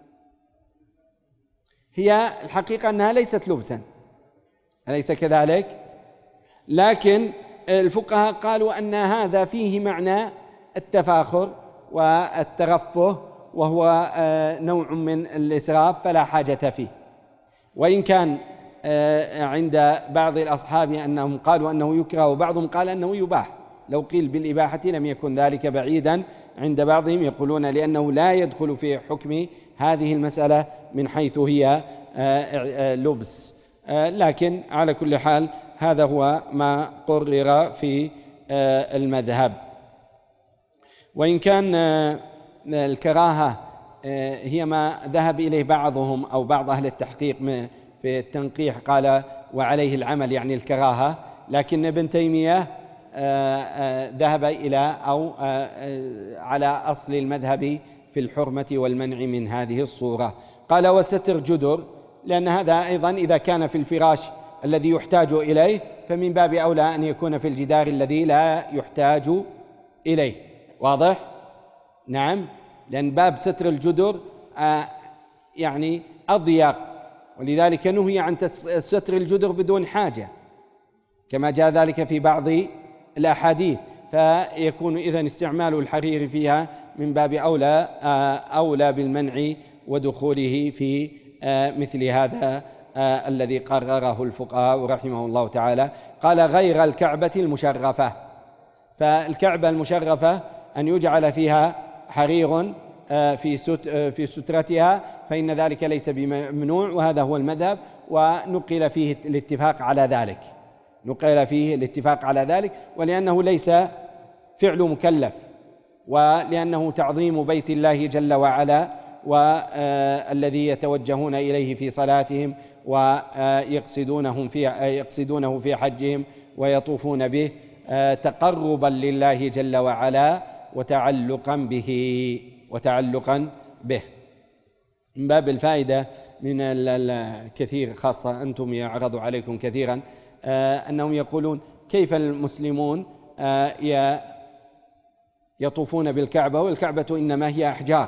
هي الحقيقة أنها ليست لبسا، أليس كذلك؟ لكن الفقهاء قالوا أن هذا فيه معنى التفاخر والترفه، وهو نوع من الإسراف فلا حاجة فيه. وإن كان عند بعض الأصحاب أنهم قالوا أنه يكره، وبعضهم قال أنه يباح. لو قيل بالإباحة لم يكن ذلك بعيدا عند بعضهم، يقولون لأنه لا يدخل في حكم هذه المسألة من حيث هي لبس. لكن على كل حال هذا هو ما قرر في المذهب. وإن كان الكراهة هي ما ذهب إليه بعضهم أو بعض أهل التحقيق في التنقيح، قال وعليه العمل، يعني الكراهة. لكن ابن تيمية ذهب إلى أو على أصل المذهب في الحرمة والمنع من هذه الصورة. قال: وستر جدر، لأن هذا أيضا إذا كان في الفراش الذي يحتاج إليه فمن باب أولى أن يكون في الجدار الذي لا يحتاج إليه. واضح؟ نعم. لأن باب ستر الجدر يعني أضيق، ولذلك نهي عن ستر الجدر بدون حاجة كما جاء ذلك في بعض الأحاديث، فيكون إذن استعمال الحرير فيها من باب أولى بالمنع ودخوله في مثل هذا الذي قرره الفقهاء رحمه الله تعالى. قال: غير الكعبة المشرفة. فالكعبة المشرفة أن يجعل فيها حرير في سترتها، فإن ذلك ليس بممنوع، وهذا هو المذهب. ونقل فيه الاتفاق على ذلك، ولأنه ليس فعل مكلف، ولأنه تعظيم بيت الله جل وعلا، والذي يتوجهون إليه في صلاتهم ويقصدونه في حجهم ويطوفون به تقربا لله جل وعلا وتعلقا به. من باب الفائدة من الكثير، خاصة أنتم يعرض عليكم كثيرا أنهم يقولون: كيف المسلمون يطوفون بالكعبة والكعبة إنما هي أحجار؟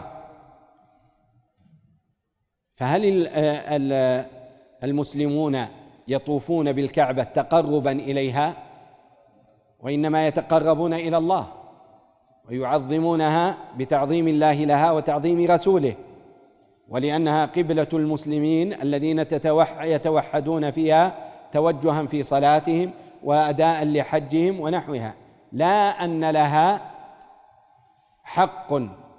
فهل المسلمون يطوفون بالكعبة تقربا إليها؟ وإنما يتقربون إلى الله ويعظمونها بتعظيم الله لها وتعظيم رسوله، ولأنها قبلة المسلمين الذين يتوحدون فيها توجها في صلاتهم وأداء لحجهم ونحوها، لا أن لها حق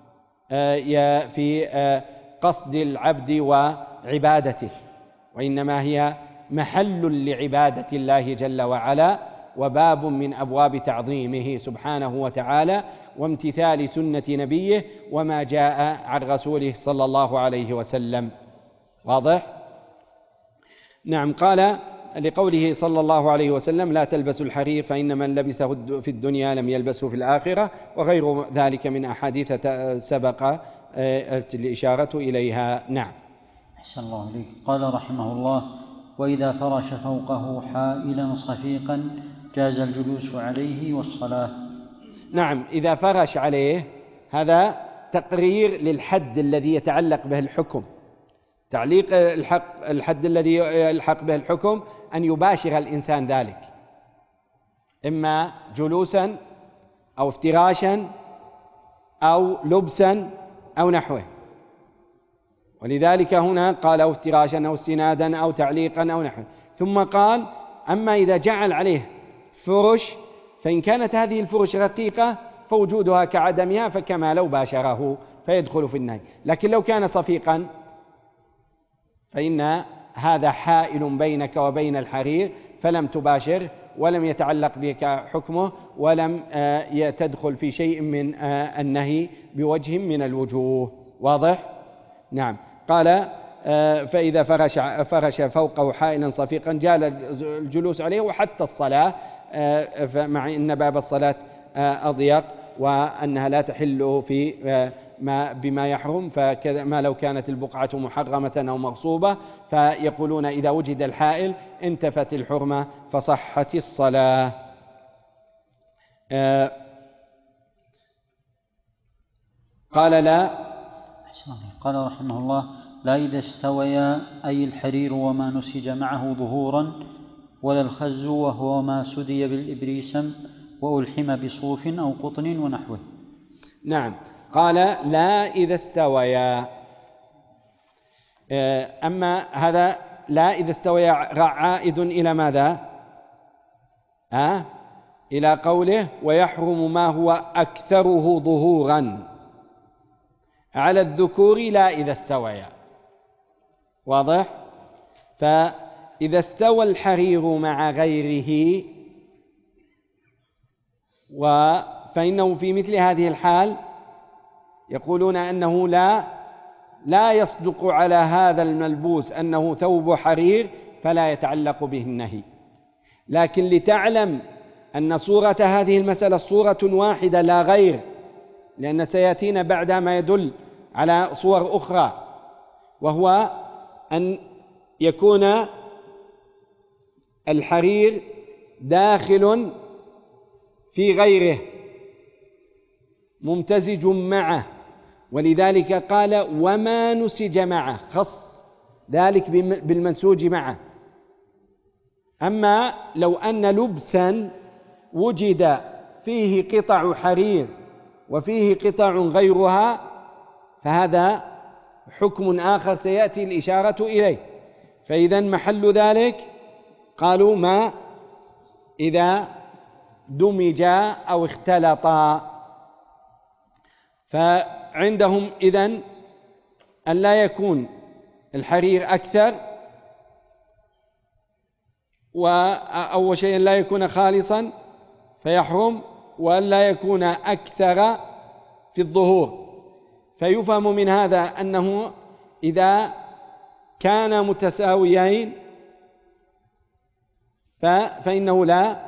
في قصد العبد وعبادته، وإنما هي محل لعبادة الله جل وعلا، وباب من أبواب تعظيمه سبحانه وتعالى وامتثال سنة نبيه وما جاء عن رسوله صلى الله عليه وسلم. واضح؟ نعم. قال لقوله صلى الله عليه وسلم: لا تلبسوا الحرير فإن من لبسه في الدنيا لم يلبسه في الآخرة، وغير ذلك من أحاديث سبق الإشارة إليها. نعم. أحسن الله عليك. قال رحمه الله: وإذا فرش فوقه حائلا صفيقا جاز الجلوس عليه والصلاة. نعم. إذا فرش عليه، هذا تقرير للحد الذي يتعلق به الحكم. تعليق الحد الذي يلحق به الحكم أن يباشر الإنسان ذلك، إما جلوسا أو افتراشا أو لبسا أو نحوه. ولذلك هنا قال أو افتراشا أو استنادا أو تعليقا أو نحوه. ثم قال: أما إذا جعل عليه فرش، فإن كانت هذه الفرش رقيقة فوجودها كعدمها، فكما لو باشره فيدخل في النهي. لكن لو كان صفيقا فإن هذا حائل بينك وبين الحرير، فلم تباشر ولم يتعلق بك حكمه، ولم تدخل في شيء من النهي بوجه من الوجوه. واضح؟ نعم. قال: فإذا فرش فوقه حائلا صفيقا جال الجلوس عليه وحتى الصلاة، مع أن باب الصلاة أضيق وأنها لا تحل في بما يحرم، فما لو كانت البقعة محرمة أو مغصوبة، فيقولون إذا وجد الحائل انتفت الحرمة فصحت الصلاة. قال: لا. قال رحمه الله: لا إذا استويا، أي الحرير وما نسج معه ظهورا، ولا الخز وهو ما سدي بالإبريسم وألحم بصوف أو قطن ونحوه. نعم. قال: لا إذا استويا. أما هذا لا إذا استويا عائد إلى ماذا؟ إلى قوله: ويحرم ما هو أكثره ظهورا على الذكور لا إذا استويا. واضح؟ فإذا استوى الحرير مع غيره فإنه في مثل هذه الحال يقولون أنه لا يصدق على هذا الملبوس أنه ثوب حرير، فلا يتعلق به النهي. لكن لتعلم أن صورة هذه المسألة صورة واحدة لا غير، لأن سيأتينا بعد ما يدل على صور أخرى، وهو أن يكون الحرير داخل في غيره ممتزج معه، ولذلك قال: وما نسج معه، خص ذلك بالمنسوج معه. أما لو أن لبسا وجد فيه قطع حرير وفيه قطع غيرها، فهذا حكم آخر سيأتي الإشارة إليه. فإذا محل ذلك قالوا ما إذا دمجا أو اختلطا. فعندهم إذن أن لا يكون الحرير أكثر، وأول شيء لا يكون خالصا فيحرم، وأن لا يكون أكثر في الظهور. فيفهم من هذا أنه إذا كان متساويين فإنه لا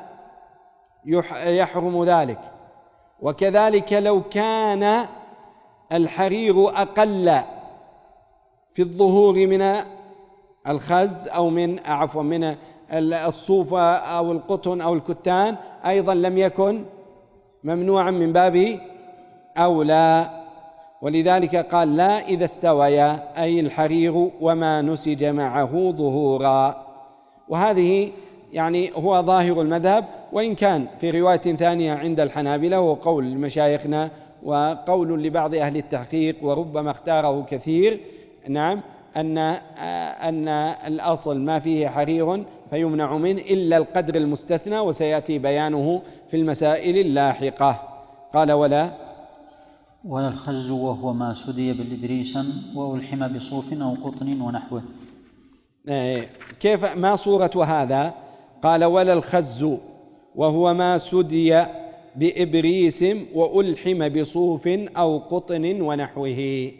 يحرم ذلك. وكذلك لو كان الحرير أقل في الظهور من الخز أو من الصوف أو القطن أو الكتان، أيضا لم يكن ممنوعا من باب أولى. ولذلك قال: لا إذا استويا، أي الحرير وما نسج معه ظهورا. وهذه يعني هو ظاهر المذهب، وإن كان في رواية ثانية عند الحنابلة وقول مشايخنا وقول لبعض أهل التحقيق وربما اختاره كثير، نعم، أن الأصل ما فيه حرير فيمنع منه إلا القدر المستثنى، وسيأتي بيانه في المسائل اللاحقة. قال ولا الخز وهو ما سدي بالإبريسم وألحم بصوف أو قطن ونحوه. كيف ما صورة هذا؟ قال ولا الخز وهو ما سدي بإبريسم وألحم بصوف أو قطن ونحوه.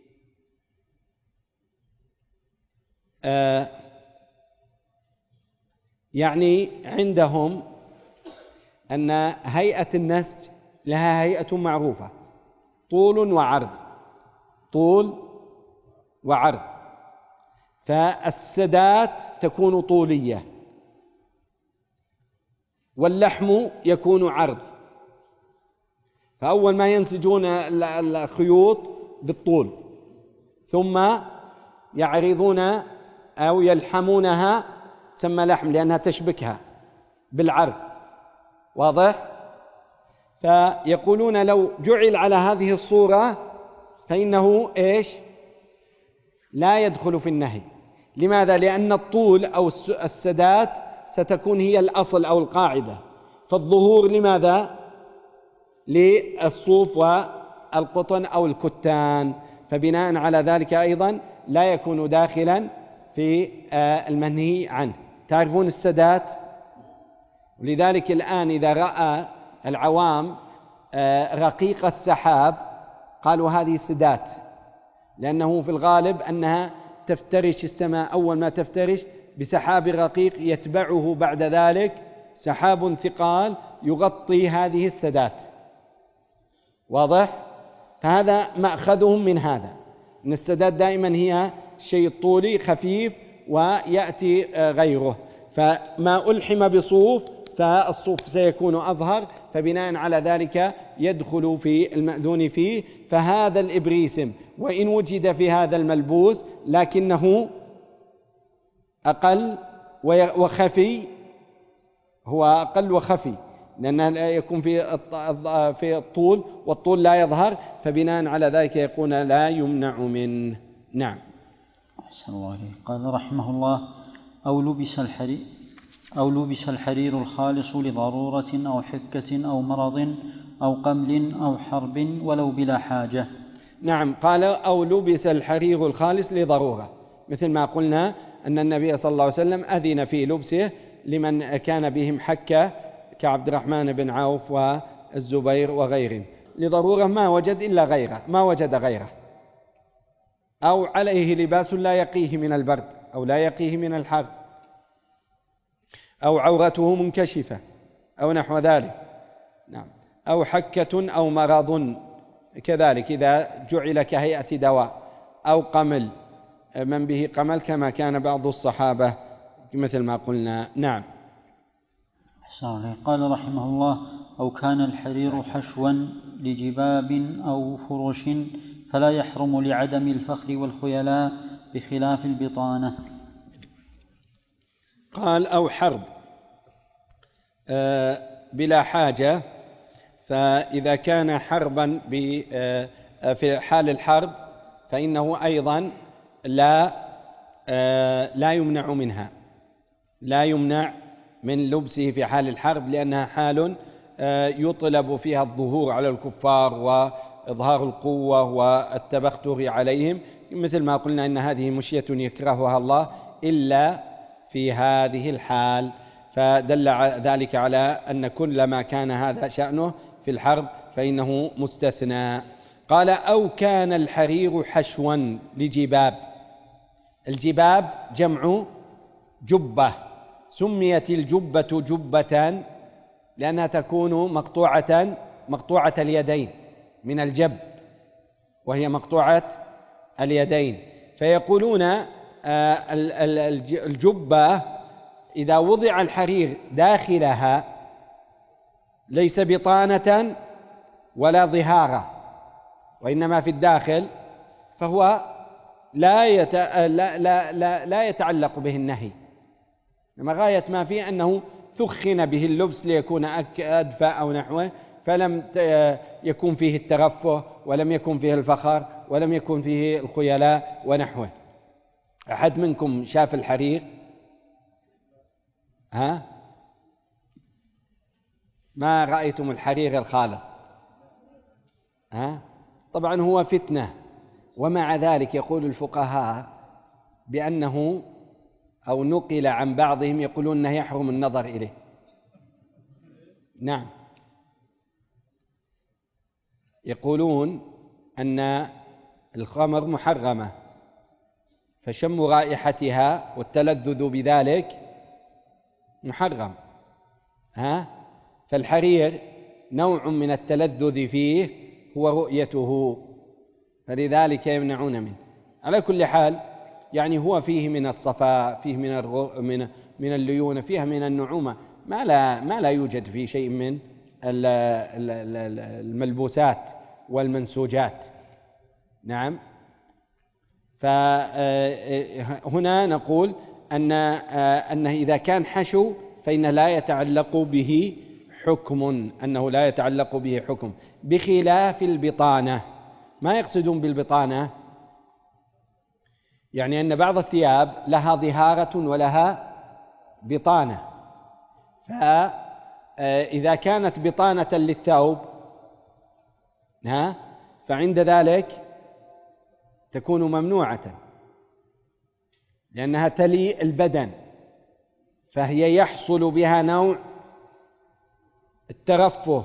يعني عندهم أن هيئة النسج لها هيئة معروفة، طول وعرض، طول وعرض، فالسدات تكون طولية واللحم يكون عرض. فأول ما ينسجون الخيوط بالطول، ثم يعرضون أو يلحمونها تسمى لحم لأنها تشبكها بالعرض، واضح؟ فيقولون لو جعل على هذه الصورة فإنه لا يدخل في النهي. لماذا؟ لأن الطول أو السدات ستكون هي الأصل أو القاعدة، فالظهور لماذا؟ للصوف والقطن أو الكتان، فبناء على ذلك أيضا لا يكون داخلا في المنهي عنه. تعرفون السدات؟ لذلك الآن إذا رأى العوام رقيق السحاب قالوا هذه سدات، لأنه في الغالب أنها تفترش السماء، أول ما تفترش بسحاب رقيق يتبعه بعد ذلك سحاب ثقال يغطي هذه السدات، واضح؟ فهذا مأخذهم من هذا، أن السدات دائما هي شيء طولي خفيف ويأتي غيره. فما ألحم بصوف فالصوف سيكون أظهر، فبناء على ذلك يدخل في المأذون فيه. فهذا الإبريسم وإن وجد في هذا الملبوس لكنه أقل وخفي، هو أقل وخفي، لأنه يكون في الطول والطول لا يظهر، فبناء على ذلك يكون لا يمنع منه. نعم. أحسن الله عليه. قال رحمه الله: أو لبس الحرير الخالص لضرورة أو حكة أو مرض أو قمل أو حرب ولو بلا حاجة. نعم. قال أو لبس الحرير الخالص لضرورة، مثل ما قلنا أن النبي صلى الله عليه وسلم أذن في لبسه لمن كان بهم حكة كعبد الرحمن بن عوف والزبير وغيرهم، لضرورة ما وجد إلا غيره، ما وجد غيره، أو عليه لباس لا يقيه من البرد أو لا يقيه من الحر، أو عورته منكشفة أو نحو ذلك. نعم. أو حكة أو مرض كذلك إذا جعل كهيئة دواء، أو قمل من به قمل كما كان بعض الصحابة مثل ما قلنا. نعم. قال رحمه الله: أو كان الحرير حشوا لجباب أو فرش فلا يحرم لعدم الفخر والخيلاء بخلاف البطانة. قال أو حرب بلا حاجة، فإذا كان حربا في حال الحرب فإنه أيضا لا يمنع منها، لا يمنع من لبسه في حال الحرب، لأنها حال يطلب فيها الظهور على الكفار وإظهار القوة والتبختر عليهم، مثل ما قلنا إن هذه مشية يكرهها الله إلا في هذه الحال، فدل ذلك على أن كل ما كان هذا شأنه في الحرب فإنه مستثنى. قال أو كان الحرير حشوا لجباب. الجباب جمع جبة، سميت الجبة جبة لأنها تكون مقطوعة اليدين من الجب، وهي مقطوعة اليدين. فيقولون الجبة إذا وضع الحرير داخلها ليس بطانة ولا ظهارة، وإنما في الداخل، فهو لا يتعلق به النهي، لما غاية ما فيه أنه ثخن به اللبس ليكون أدفى أو نحوه، فلم يكون فيه الترفه ولم يكن فيه الفخر ولم يكن فيه الخيلاء ونحوه. أحد منكم شاف الحرير؟ ها؟ ما رأيتم الحرير الخالص؟ ها؟ طبعا هو فتنة، ومع ذلك يقول الفقهاء بأنه أو نقل عن بعضهم يقولون أنه يحرم النظر إليه. نعم، يقولون أن الخمر محرمة، فشم رائحتها والتلذذ بذلك محرم. فالحرير نوع من التلذذ فيه هو رؤيته، فلذلك يمنعون منه. على كل حال يعني هو فيه من الصفاء، فيه من الليونة، فيها من النعومة ما لا يوجد في شيء من الملبوسات والمنسوجات. نعم. فهنا نقول أنه إذا كان حشو فإنه لا يتعلق به حكم، بخلاف البطانة. ما يقصدون بالبطانة؟ يعني أن بعض الثياب لها ظهارة ولها بطانة، فإذا كانت بطانة للثوب فعند ذلك تكون ممنوعة، لأنها تلي البدن، فهي يحصل بها نوع الترفه،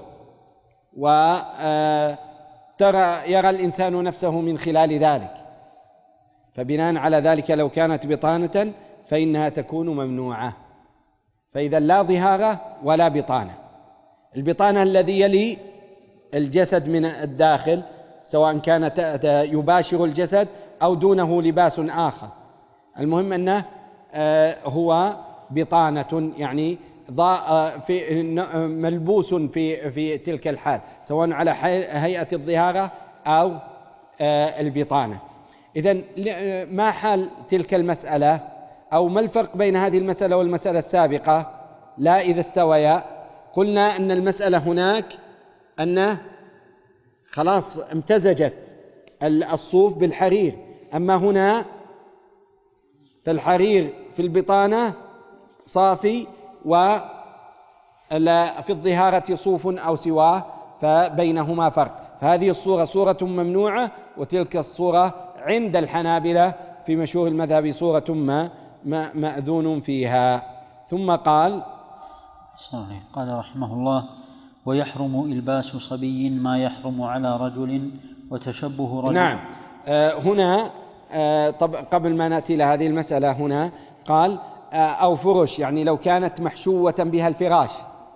ويرى الإنسان نفسه من خلال ذلك، فبناء على ذلك لو كانت بطانة فإنها تكون ممنوعة. فإذا لا ظهارة ولا بطانة. البطانة الذي يلي الجسد من الداخل، سواء كان يباشر الجسد أو دونه لباس آخر، المهم أنه هو بطانة، يعني ملبوس في تلك الحال، سواء على هيئة الظهارة أو البطانة. إذن ما حال تلك المسألة، أو ما الفرق بين هذه المسألة والمسألة السابقة؟ لا إذا استويا. قلنا أن المسألة هناك أنه خلاص امتزجت الصوف بالحرير، أما هنا فالحرير في البطانة صافي، وفي الظهارة صوف أو سواه، فبينهما فرق. فهذه الصورة صورة ممنوعة، وتلك الصورة عند الحنابلة في مشهور المذهب صورة مأذون فيها. ثم قال رحمه الله: ويحرم إلباس صبي ما يحرم على رجل وتشبه رجل. نعم. هنا قبل ما نأتي إلى هذه المسألة، هنا قال أو فرش، يعني لو كانت محشوة بها الفراش.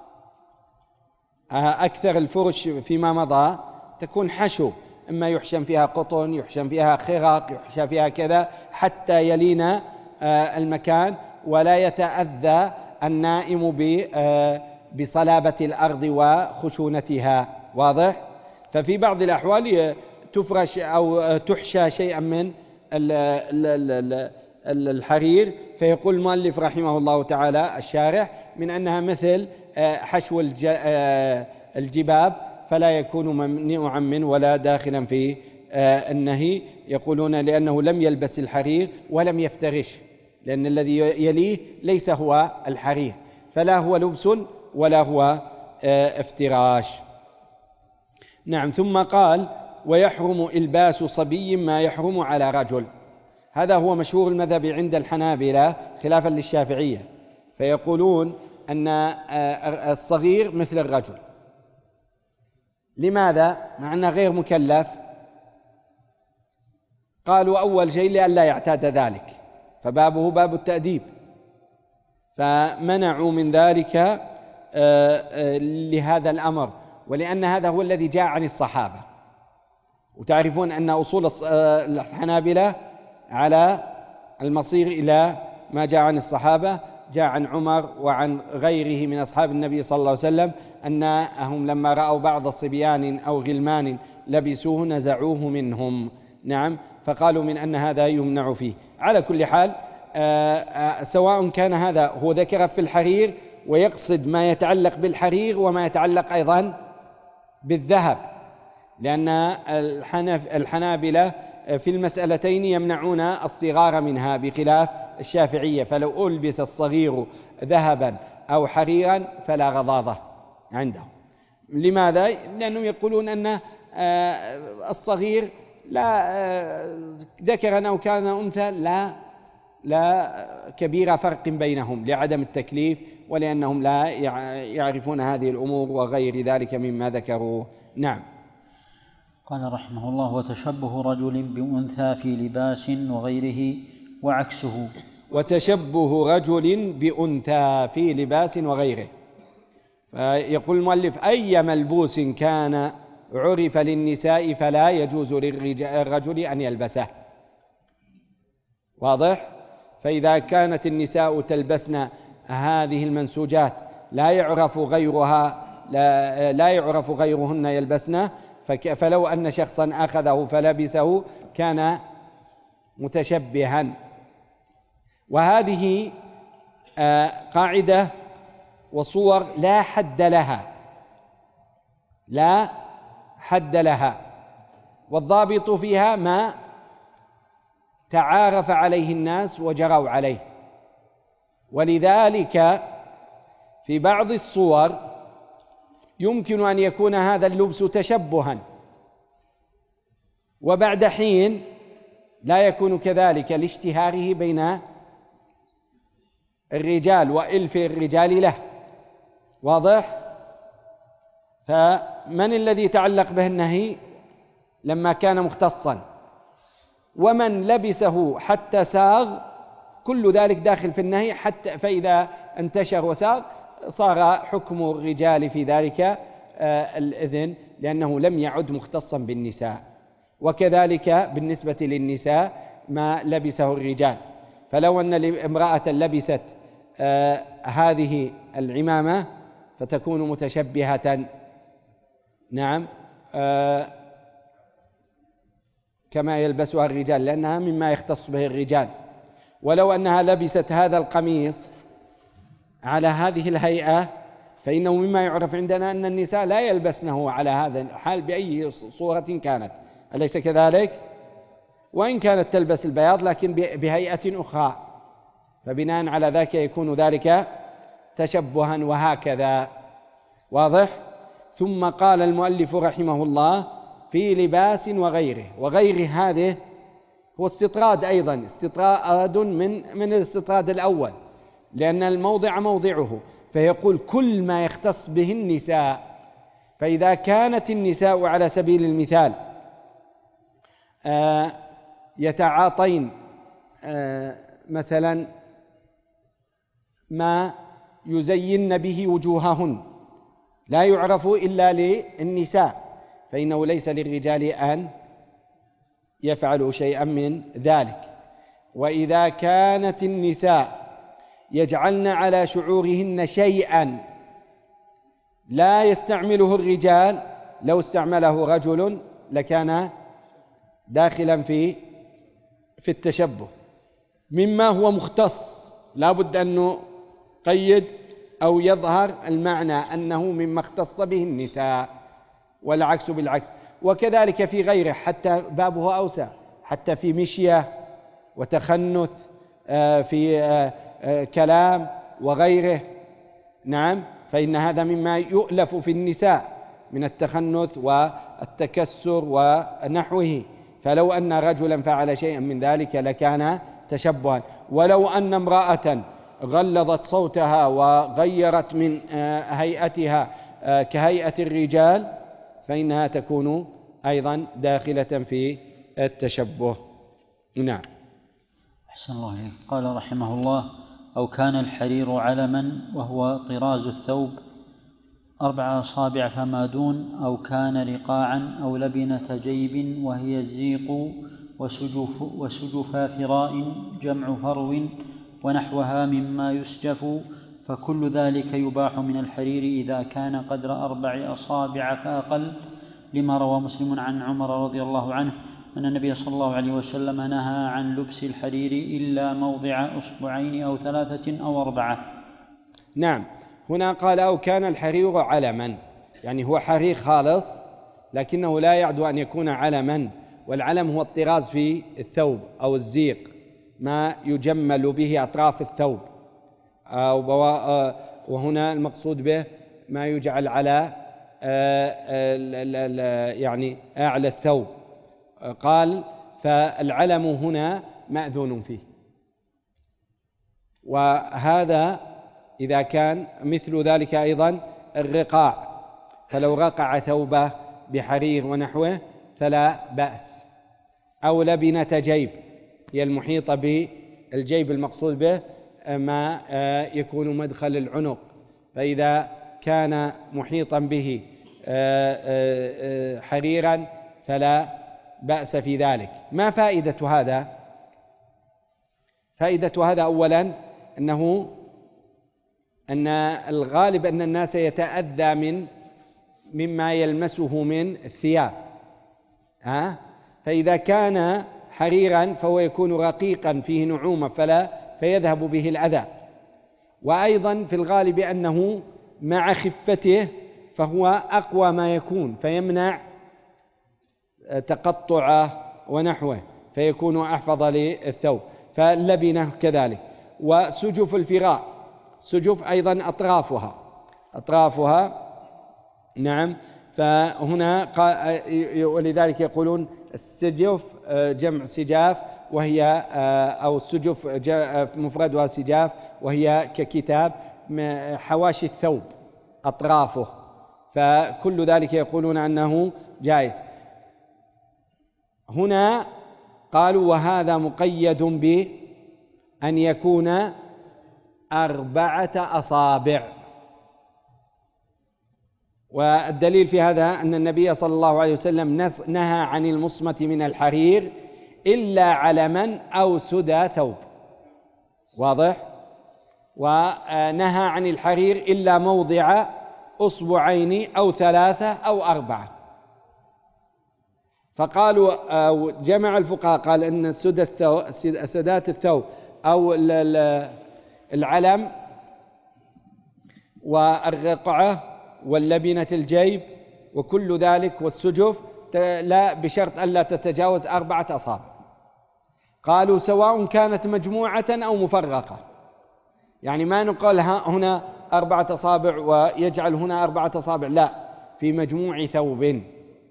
أكثر الفرش فيما مضى تكون حشو، إما يحشم فيها قطن، يحشم فيها خرق، يحشم فيها كذا، حتى يلين المكان ولا يتأذى النائم بصلابة الأرض وخشونتها. واضح؟ ففي بعض الأحوال تفرش أو تحشى شيئا من الحرير، فيقول المؤلف رحمه الله تعالى الشارح من أنها مثل حشو الجباب، فلا يكون ممنوعا منه ولا داخلا في النهي. يقولون لأنه لم يلبس الحرير ولم يفترش، لأن الذي يليه ليس هو الحرير، فلا هو لبس ولا هو افتراش. نعم. ثم قال: ويحرم إلباس صبي ما يحرم على رجل. هذا هو مشهور المذهب عند الحنابلة خلافا للشافعية، فيقولون أن الصغير مثل الرجل. لماذا؟ مع أنه غير مكلف. قالوا أول شيء لئلا يعتاد ذلك، فبابه باب التأديب، فمنعوا من ذلك لهذا الأمر، ولأن هذا هو الذي جاء عن الصحابة. وتعرفون أن أصول الحنابلة على المصير إلى ما جاء عن الصحابة. جاء عن عمر وعن غيره من أصحاب النبي صلى الله عليه وسلم أنهم لما رأوا بعض الصبيان أو غلمان لبسوه نزعوه منهم. نعم. فقالوا من أن هذا يمنع فيه. على كل حال سواء كان هذا هو ذكر في الحرير ويقصد ما يتعلق بالحرير وما يتعلق أيضا بالذهب، لأن الحنابلة في المسألتين يمنعون الصغار منها بخلاف الشافعية، فلو ألبس الصغير ذهبا أو حريرا فلا غضاضة عندهم. لماذا؟ لأنهم يقولون أن الصغير لا ذكرا أو كان أنثى لا كبير فرق بينهم لعدم التكليف، ولأنهم لا يعرفون هذه الأمور وغير ذلك مما ذكروا. نعم. قال رحمه الله: وتشبه رجل بأنثى في لباس وغيره وعكسه. وتشبه رجل بأنثى في لباس وغيره، فيقول المؤلف: أي ملبوس كان عرف للنساء فلا يجوز للرجل أن يلبسه. واضح؟ فإذا كانت النساء تلبسن هذه المنسوجات لا يعرف غيرهن يلبسنه، فلو أن شخصا أخذه فلبسه كان متشبها. وهذه قاعدة وصور لا حد لها، والضابط فيها ما تعارف عليه الناس وجروا عليه. ولذلك في بعض الصور يمكن أن يكون هذا اللبس تشبها، وبعد حين لا يكون كذلك لاشتهاره بين الرجال وإلف الرجال له. واضح؟ فمن الذي تعلق به النهي لما كان مختصا؟ ومن لبسه حتى ساغ، كل ذلك داخل في النهي، حتى فإذا انتشر وساغ صار حكم الرجال في ذلك الإذن، لأنه لم يعد مختصا بالنساء. وكذلك بالنسبة للنساء ما لبسه الرجال، فلو أن امرأة لبست هذه العمامة فتكون متشبهة، نعم، كما يلبسها الرجال، لأنها مما يختص به الرجال. ولو أنها لبست هذا القميص على هذه الهيئة فإنه مما يعرف عندنا أن النساء لا يلبسنه على هذا الحال بأي صورة كانت، أليس كذلك؟ وإن كانت تلبس البياض لكن بهيئة أخرى، فبناء على ذلك يكون ذلك تشبها وهكذا. واضح؟ ثم قال المؤلف رحمه الله: في لباس وغيره. وغيره هذه هو استطراد أيضا، استطراد من الاستطراد الأول، لأن الموضع موضعه، فيقول كل ما يختص به النساء. فإذا كانت النساء على سبيل المثال يتعاطين مثلا ما يزين به وجوههن لا يعرف إلا للنساء، فإنه ليس للرجال أن يفعلوا شيئا من ذلك. وإذا كانت النساء يجعلن على شعورهن شيئا لا يستعمله الرجال، لو استعمله رجل لكان داخلا في التشبه، مما هو مختص لا بد أن نقيد أو يظهر المعنى أنه مما اختص به النساء، والعكس بالعكس. وكذلك في غيره، حتى بابه أوسع، حتى في مشية وتخنث، في كلام وغيره، نعم، فإن هذا مما يؤلف في النساء من التخنث والتكسر ونحوه. فلو أن رجلا فعل شيئا من ذلك لكان تشبها. ولو أن امرأة غلظت صوتها وغيرت من هيئتها كهيئة الرجال فإنها تكون أيضا داخلة في التشبه. نعم. أحسن الله عليك. قال رحمه الله: أو كان الحرير علما وهو طراز الثوب 4 أصابع فما دون، أو كان رقاعا أو لبنة جيب وهي الزيق وسجفا فراء جمع فرو ونحوها مما يسجف، فكل ذلك يباح من الحرير إذا كان قدر 4 أصابع فأقل، لما روى مسلم عن عمر رضي الله عنه أن النبي صلى الله عليه وسلم نهى عن لبس الحرير إلا موضع 2 أو 3 أو 4. نعم. هنا قال: أو كان الحرير علما، يعني هو حرير خالص لكنه لا يعد أن يكون علما، والعلم هو الطراز في الثوب أو الزيق، ما يجمل به أطراف الثوب، وهنا المقصود به ما يجعل على يعني أعلى الثوب. قال فالعلم هنا مأذون فيه. وهذا إذا كان مثل ذلك أيضا الرقاع، فلو رقع ثوبه بحرير ونحوه فلا بأس، أو لبنة جيب هي المحيطة بالجيب، المقصود به ما يكون مدخل العنق، فإذا كان محيطا به حريرا فلا بأس في ذلك. ما فائدة هذا؟ فائدة هذا أولا أن الغالب أن الناس يتأذى مما يلمسه من الثياب، فإذا كان حريرا فهو يكون رقيقا فيه نعومة فيذهب به الأذى. وأيضا في الغالب أنه مع خفته فهو أقوى ما يكون فيمنع تقطعه ونحوه، فيكون أحفظ للثوب. فاللبنة كذلك. وسجف الفراء، سجف أيضا أطرافها نعم. فهنا ولذلك يقولون السجف جمع سجاف، وهي أو السجف مفردها سجاف، وهي ككتاب حواشي الثوب أطرافه، فكل ذلك يقولون أنه جائز. هنا قالوا وهذا مقيد بأن يكون 4 أصابع. والدليل في هذا أن النبي صلى الله عليه وسلم نهى عن المصمة من الحرير إلا علما أو سدى ثوب، واضح؟ ونهى عن الحرير إلا موضع أصبعين أو 3 أو 4. فقالوا جمع الفقهاء قال أن سدات الثوب أو العلم والرقعة واللبنة الجيب وكل ذلك والسجف لا بشرط ألا تتجاوز 4 أصابع. قالوا سواء كانت مجموعة أو مفرقة، يعني ما نقول هنا 4 أصابع ويجعل هنا 4 أصابع، لا، في مجموع ثوب،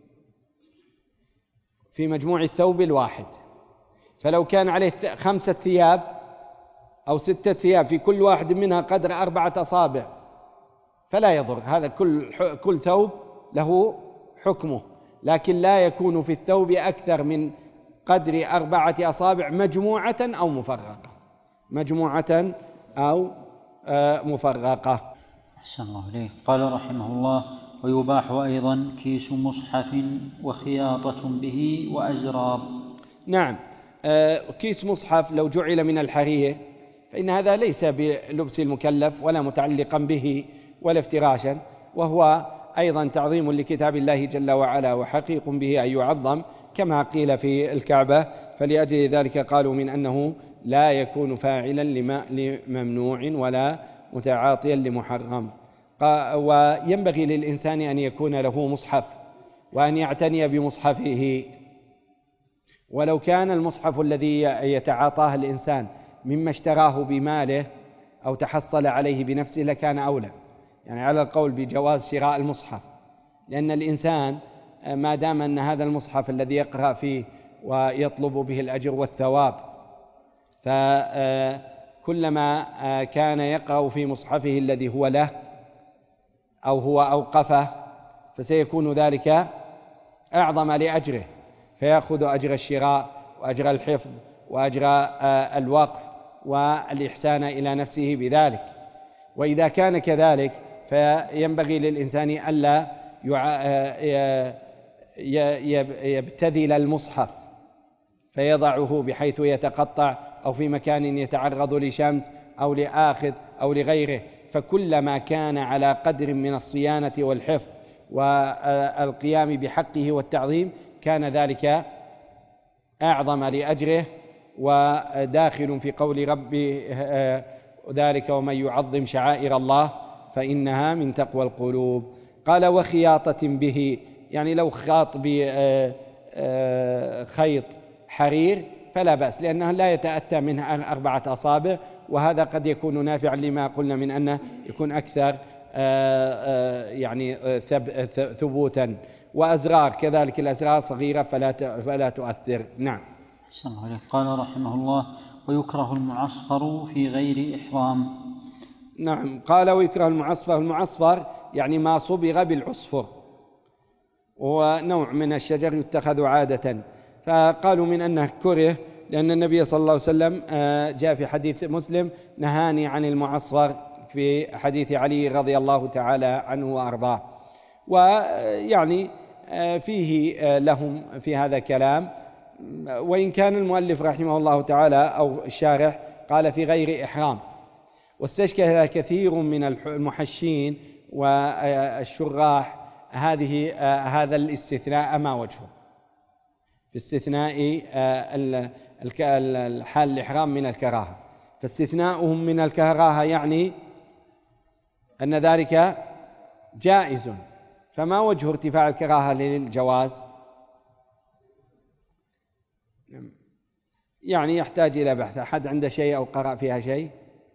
في مجموع الثوب الواحد. فلو كان عليه 5 ثياب أو 6 ثياب في كل واحد منها قدر 4 أصابع فلا يضر، هذا كل ثوب له حكمه، لكن لا يكون في الثوب أكثر من قدر 4 أصابع مجموعة أو مفرقة، مجموعة أو مفرقة. أحسن الله إليه. قال رحمه الله: ويباح أيضا كيس مصحف وخياطة به وأزرار. نعم، كيس مصحف لو جعل من الحرير فإن هذا ليس بلبس المكلف ولا متعلقا به ولا افتراشا، وهو أيضا تعظيم لكتاب الله جل وعلا وحقيق به أن يعظم كما قيل في الكعبة، فلأجل ذلك قالوا من أنه لا يكون فاعلا لممنوع ولا متعاطيا لمحرم. وينبغي للإنسان أن يكون له مصحف وأن يعتني بمصحفه، ولو كان المصحف الذي يتعاطاه الإنسان مما اشتراه بماله أو تحصل عليه بنفسه لكان أولى، يعني على القول بجواز شراء المصحف، لأن الإنسان ما دام أن هذا المصحف الذي يقرأ فيه ويطلب به الأجر والثواب، فكلما كان يقرأ في مصحفه الذي هو له أو هو أوقفه فسيكون ذلك أعظم لأجره، فيأخذ أجر الشراء وأجر الحفظ وأجر الوقف والإحسان إلى نفسه بذلك. وإذا كان كذلك فينبغي للإنسان ألا يبتذل المصحف فيضعه بحيث يتقطع أو في مكان يتعرض لشمس أو لآخذ أو لغيره، فكلما كان على قدر من الصيانة والحفظ والقيام بحقه والتعظيم كان ذلك أعظم لأجره، وداخل في قول ربي ذلك ومن يعظم شعائر الله فإنها من تقوى القلوب. قال وخياطة به، يعني لو خاط خيط حرير فلا بأس، لأنه لا يتأتى منها 4 أصابع، وهذا قد يكون نافعا لما قلنا من أنه يكون أكثر يعني ثبوتا. وأزرار كذلك، الأزرار صغيرة فلا تؤثر. نعم. أحسن الله عليك. قال رحمه الله: ويكره المعصفر في غير إحرام. نعم. قال: ويكره المعصفر. المعصفر يعني ما صبغ بالعصفر، ونوع من الشجر يتخذ عادة، فقالوا من أنه كره لأن النبي صلى الله عليه وسلم جاء في حديث مسلم: نهاني عن المعصفر، في حديث علي رضي الله تعالى عنه وأرضاه. ويعني فيه لهم في هذا كلام، وإن كان المؤلف رحمه الله تعالى أو الشارح قال في غير إحرام، واستشكل كثير من المحشين والشراح هذا الاستثناء ما وجهه في استثناء الحال الإحرام من الكراهة، فاستثناؤهم من الكراهة يعني أن ذلك جائز، فما وجه ارتفاع الكراهة للجواز؟ يعني يحتاج إلى بحث. أحد عنده شيء أو قرأ فيها شيء؟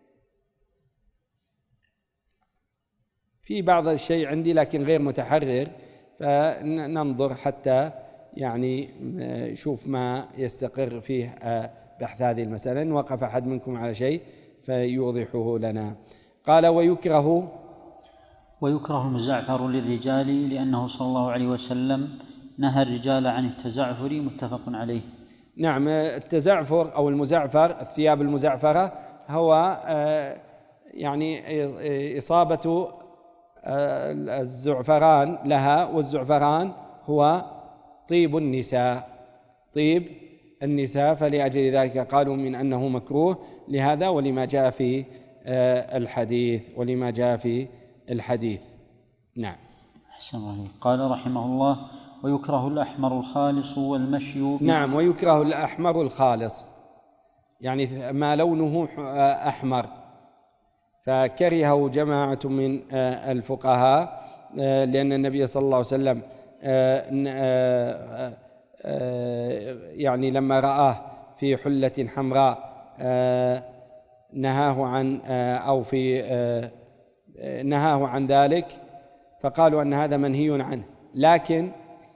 في بعض الشيء عندي لكن غير متحرر، فننظر حتى يعني شوف ما يستقر فيه بحث هذه المسألة. إن وقف أحد منكم على شيء فيوضحه لنا. قال: ويكره المزعفر للرجال، لأنه صلى الله عليه وسلم نهى الرجال عن التزعفر. متفق عليه. نعم. التزعفر أو المزعفر، الثياب المزعفرة، هو يعني إصابة الزعفران لها، والزعفران هو طيب النساء، فلأجل ذلك قالوا من أنه مكروه لهذا ولما جاء في الحديث. نعم. أحسن الله. قال رحمه الله: ويكره الأحمر الخالص والمشي. نعم. ويكره الأحمر الخالص يعني ما لونه أحمر، فكرهه جماعة من الفقهاء، لأن النبي صلى الله عليه وسلم يعني لما رآه في حلة حمراء نهاه عن ذلك، فقالوا أن هذا منهي عنه. لكن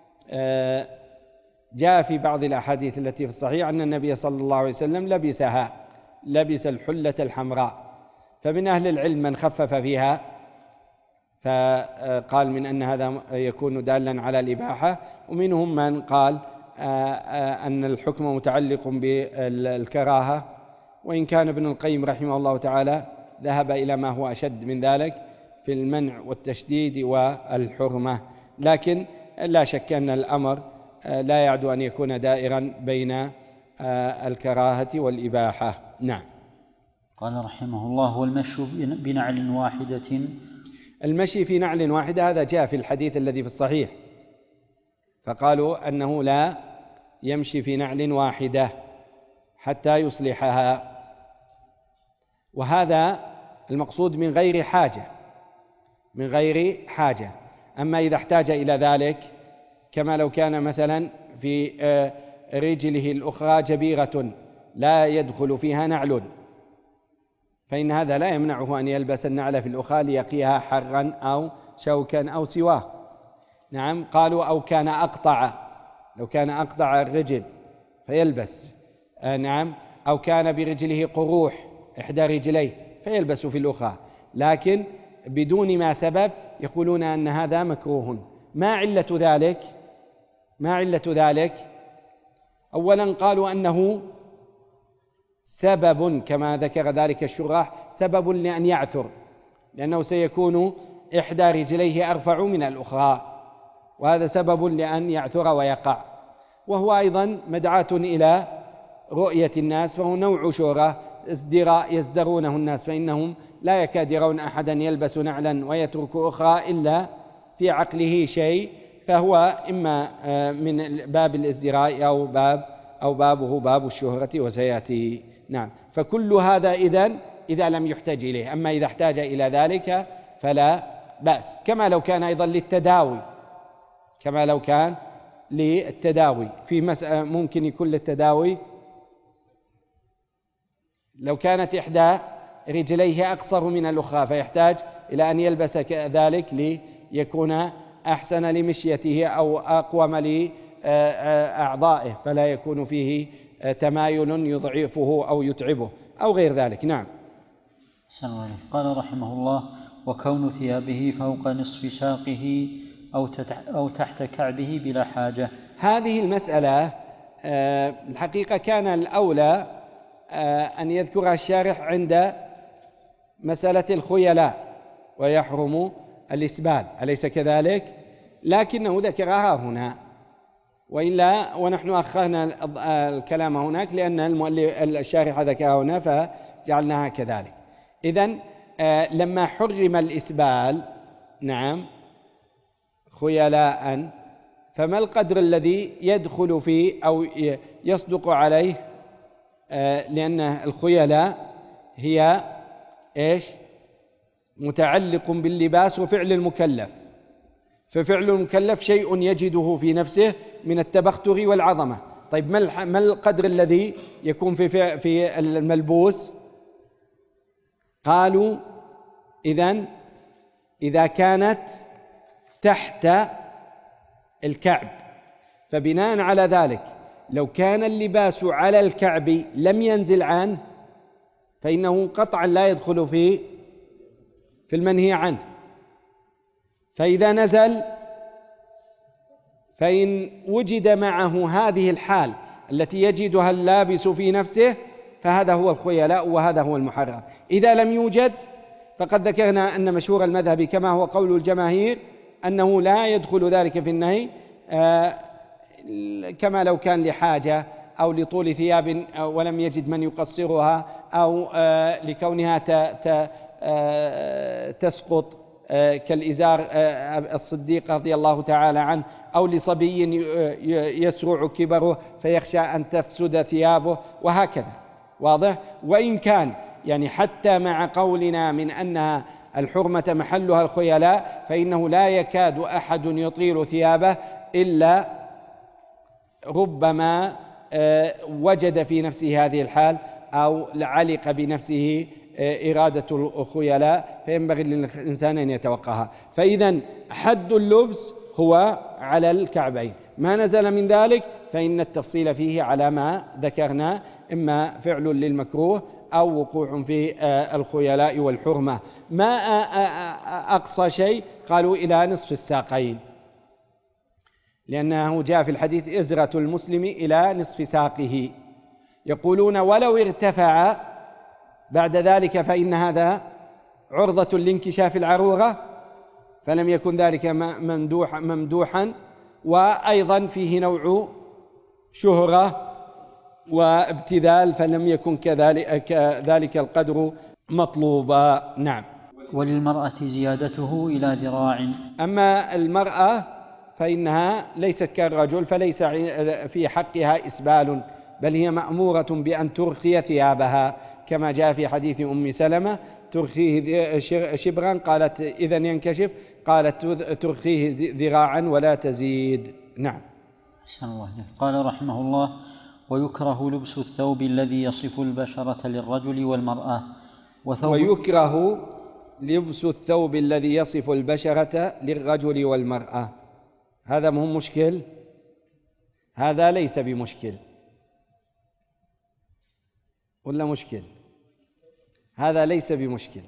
جاء في بعض الأحاديث التي في الصحيح أن النبي صلى الله عليه وسلم لبس الحلة الحمراء، فمن أهل العلم من خفف فيها، فقال من أن هذا يكون دالا على الإباحة، ومنهم من قال أن الحكم متعلق بالكراهة، وإن كان ابن القيم رحمه الله تعالى ذهب إلى ما هو أشد من ذلك في المنع والتشديد والحرمة، لكن لا شك أن الأمر لا يعدو أن يكون دائرا بين الكراهة والإباحة. نعم. قال رحمه الله: والمشي بنعل واحدة. المشي في نعل واحدة هذا جاء في الحديث الذي في الصحيح، فقالوا أنه لا يمشي في نعل واحدة حتى يصلحها، وهذا المقصود من غير حاجة. أما إذا احتاج إلى ذلك، كما لو كان مثلا في رجله الأخرى جبيرة لا يدخل فيها نعل، فإن هذا لا يمنعه أن يلبس النعل في الأخرى ليقيها حرا أو شوكا أو سواه. نعم. قالوا: أو كان لو كان أقطع الرجل فيلبس. نعم. أو كان برجله قروح إحدى رجليه فيلبس في الأخرى، لكن بدون ما سبب يقولون أن هذا مكروه. ما علة ذلك؟ أولا قالوا أنه سبب، كما ذكر ذلك الشراح، سبب لأن يعثر، لأنه سيكون إحدى رجليه أرفع من الأخرى، وهذا سبب لأن يعثر ويقع. وهو أيضا مدعاة إلى رؤية الناس، فهو نوع شهرة، ازدراء يزدرونه الناس، فإنهم لا يكاد يرون أحدا يلبس نعلا ويترك أخرى إلا في عقله شيء، فهو إما من باب الازدراء أو بابه باب الشهرة وسيأتي. نعم. فكل هذا إذا لم يحتاج إليه. أما إذا احتاج إلى ذلك فلا بأس، كما لو كان أيضا للتداوي، كما لو كان للتداوي. في مسألة ممكن يكون للتداوي لو كانت إحدى رجليه أقصر من الأخرى فيحتاج إلى أن يلبس ذلك ليكون أحسن لمشيته أو أقوم لأعضائه فلا يكون فيه تمايل يضعفه أو يتعبه أو غير ذلك. نعم. قال رحمه الله: وكون ثيابه فوق نصف ساقه أو تحت كعبه بلا حاجة. هذه المسألة الحقيقة كان الأولى أن يذكرها الشارح عند مسألة الخيلاء ويحرم الإسبال، أليس كذلك؟ لكنه ذكرها هنا، وإلا ونحن أخرنا الكلام هناك لأن الشارح ذكرها هنا فجعلناها كذلك. إذن لما حرم الإسبال نعم خيلاء، فما القدر الذي يدخل فيه أو يصدق عليه؟ لأن الخيلاء هي إيش؟ متعلق باللباس وفعل المكلف، ففعل المكلف شيء يجده في نفسه من التبختر والعظمة. طيب ما القدر الذي يكون في الملبوس؟ قالوا إذا كانت تحت الكعب، فبناء على ذلك لو كان اللباس على الكعب لم ينزل عنه فإنه قطعا لا يدخل في المنهي عنه. فإذا نزل فإن وجد معه هذه الحال التي يجدها اللابس في نفسه فهذا هو الخيلاء وهذا هو المحرم. إذا لم يوجد فقد ذكرنا أن مشهور المذهب كما هو قول الجماهير أنه لا يدخل ذلك في النهي، كما لو كان لحاجة أو لطول ثياب ولم يجد من يقصرها أو لكونها تسقط كالإزار الصديق رضي الله تعالى عنه، أو لصبي يسرع كبره فيخشى أن تفسد ثيابه وهكذا. واضح؟ وإن كان يعني حتى مع قولنا من أنها الحرمة محلها الخيلاء فإنه لا يكاد أحد يطيل ثيابه إلا ربما وجد في نفسه هذه الحال أو علق بنفسه إرادة الخيلاء فينبغي للإنسان أن يتوقعها. فإذا حد اللبس هو على الكعبين، ما نزل من ذلك فإن التفصيل فيه على ما ذكرنا، إما فعل للمكروه أو وقوع في الخيلاء والحرمة. ما أقصى شيء قالوا إلى نصف الساقين، لأنه جاء في الحديث إزرة المسلم إلى نصف ساقه. يقولون ولو ارتفع بعد ذلك فإن هذا عرضة لانكشاف العرورة، فلم يكن ذلك ممدوحا، وأيضا فيه نوع شهرة وابتذال فلم يكن كذلك القدر مطلوبا. نعم. وللمرأة زيادته إلى ذراع. أما المرأة فإنها ليست كالرجل، فليس في حقها إسبال، بل هي مأمورة بأن ترخي ثيابها كما جاء في حديث أم سلمة: ترخيه شبرا، قالت إذا ينكشف، قالت ترخيه ذراعا ولا تزيد. نعم. قال رحمه الله: ويكره لبس الثوب الذي يصف البشرة للرجل والمرأة. ويكره لبس الثوب الذي يصف البشرة للرجل والمرأة. هذا مهم مشكل؟ هذا ليس بمشكل ولا مشكل؟ هذا ليس بمشكل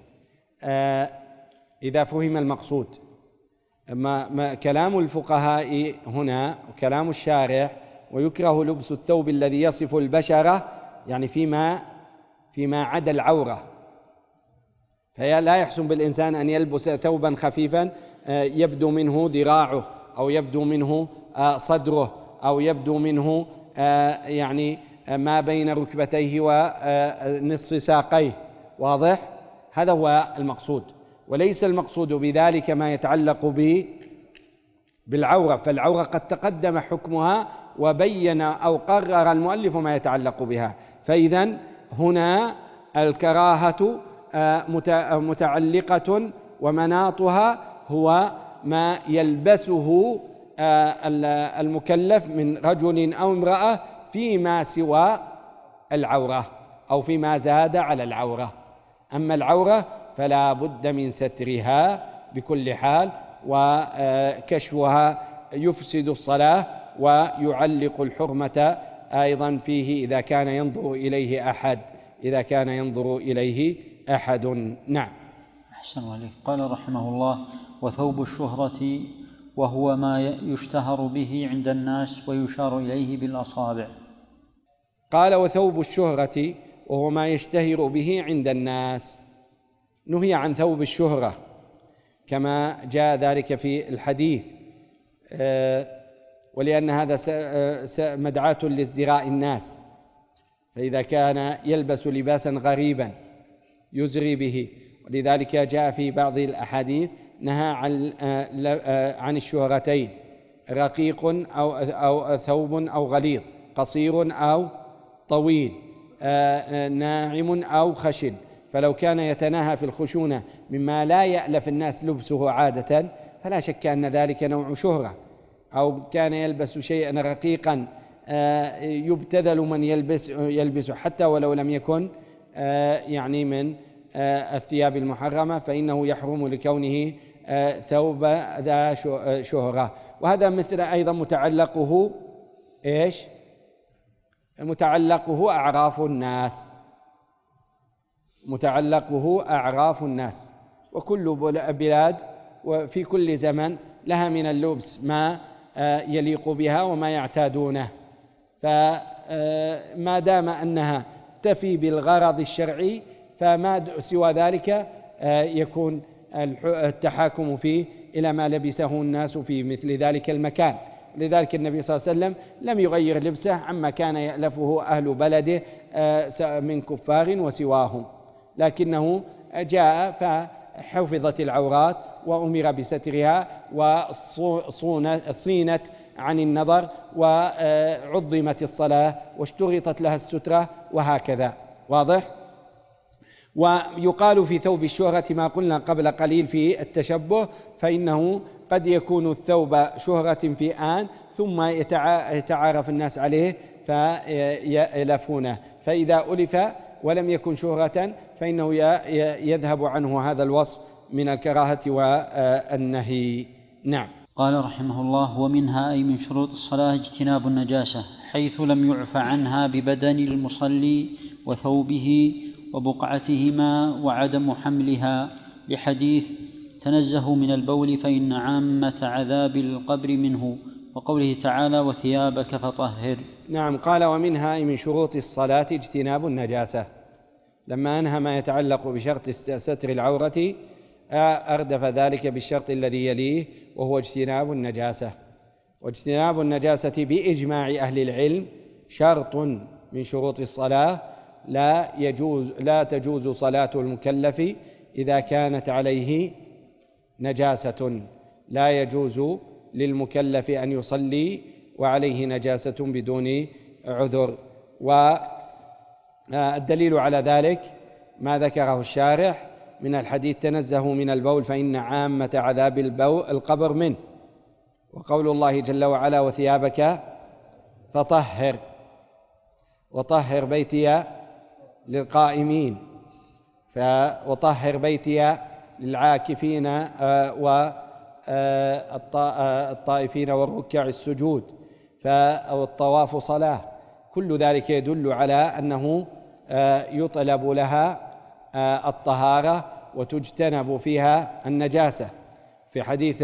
إذا فهم المقصود. أما كلام الفقهاء هنا وكلام الشارح: ويكره لبس الثوب الذي يصف البشرة، يعني فيما عدا العورة، فلا يحسن بالإنسان أن يلبس ثوبا خفيفا يبدو منه ذراعه أو يبدو منه صدره أو يبدو منه يعني ما بين ركبتيه ونصف ساقيه. واضح؟ هذا هو المقصود، وليس المقصود بذلك ما يتعلق بالعورة، فالعورة قد تقدم حكمها وبين أو قرر المؤلف ما يتعلق بها. فإذا هنا الكراهة متعلقة ومناطها هو ما يلبسه المكلف من رجل أو امرأة فيما سوى العورة أو فيما زاد على العورة. أما العورة فلا بد من سترها بكل حال، وكشفها يفسد الصلاة ويعلق الحرمة أيضا فيه إذا كان ينظر إليه أحد. نعم. أحسن الله عليك. قال رحمه الله: وثوب الشهرة وهو ما يشتهر به عند الناس ويشار إليه بالأصابع. قال: وثوب الشهرة وهو ما يشتهر به عند الناس. نهي عن ثوب الشهرة كما جاء ذلك في الحديث، ولأن هذا مدعاة لازدراء الناس، فإذا كان يلبس لباسا غريبا يزري به، ولذلك جاء في بعض الأحاديث نهى عن الشهرتين: رقيق أو ثوب أو غليظ، قصير أو طويل، ناعم أو خشن. فلو كان يتناهى في الخشونة مما لا يألف الناس لبسه عادة فلا شك أن ذلك نوع شهرة، أو كان يلبس شيئا رقيقا يبتذل من يلبسه حتى ولو لم يكن يعني من الثياب المحرمة، فإنه يحرم لكونه ثوب ذا شهرة. وهذا مثل أيضا متعلقه إيش؟ متعلقه أعراف الناس، وكل بلاد وفي كل زمن لها من اللبس ما يليق بها وما يعتادونه، فما دام أنها تفي بالغرض الشرعي فما سوى ذلك يكون التحاكم فيه إلى ما لبسه الناس في مثل ذلك المكان. لذلك النبي صلى الله عليه وسلم لم يغير لبسه عما كان يألفه أهل بلده من كفار وسواهم، لكنه جاء فحفظت العورات وأمر بسترها وصينت عن النظر وعظمت الصلاة واشترطت لها السترة وهكذا. واضح؟ ويقال في ثوب الشهرة ما قلنا قبل قليل في التشبه، فإنه قد يكون الثوب شهرة في آن ثم يتعارف الناس عليه فيألفونه، فإذا ألف ولم يكن شهرة فإنه يذهب عنه هذا الوصف من الكراهة والنهي. نعم. قال رحمه الله: ومنها أي من شروط الصلاة اجتناب النجاسة، حيث لم يعف عنها ببدن المصلي وثوبه وبقعتهما وعدم حملها، لحديث: تنزهوا من البول فإن عامة عذاب القبر منه، وقوله تعالى: وثيابك فطهر. نعم. قال: ومنها أي من شروط الصلاة اجتناب النجاسة. لما أنهى ما يتعلق بشرط ستر العورة أردف ذلك بالشرط الذي يليه وهو اجتناب النجاسة. واجتناب النجاسة بإجماع أهل العلم شرط من شروط الصلاة، لا تجوز صلاة المكلف إذا كانت عليه نجاسة. لا يجوز للمكلف أن يصلي وعليه نجاسة بدون عذر. والدليل على ذلك ما ذكره الشارح من الحديث: تنزهوا من البول فإن عامة عذاب القبر منه، وقول الله جل وعلا: وثيابك فطهر، وطهر بيتي للقائمين، وطهر بيتي للعاكفين والطائفين والركع السجود، والطواف صلاة. كل ذلك يدل على أنه يطلب لها الطهارة وتجتنب فيها النجاسة. في حديث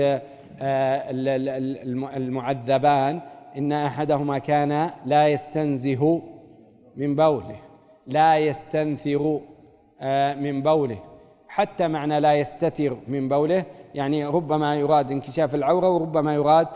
المعذبان إن أحدهما كان لا يستنزه من بوله، لا يستنثر من بوله، حتى معنى لا يستتر من بوله يعني ربما يراد انكشاف العورة، وربما يراد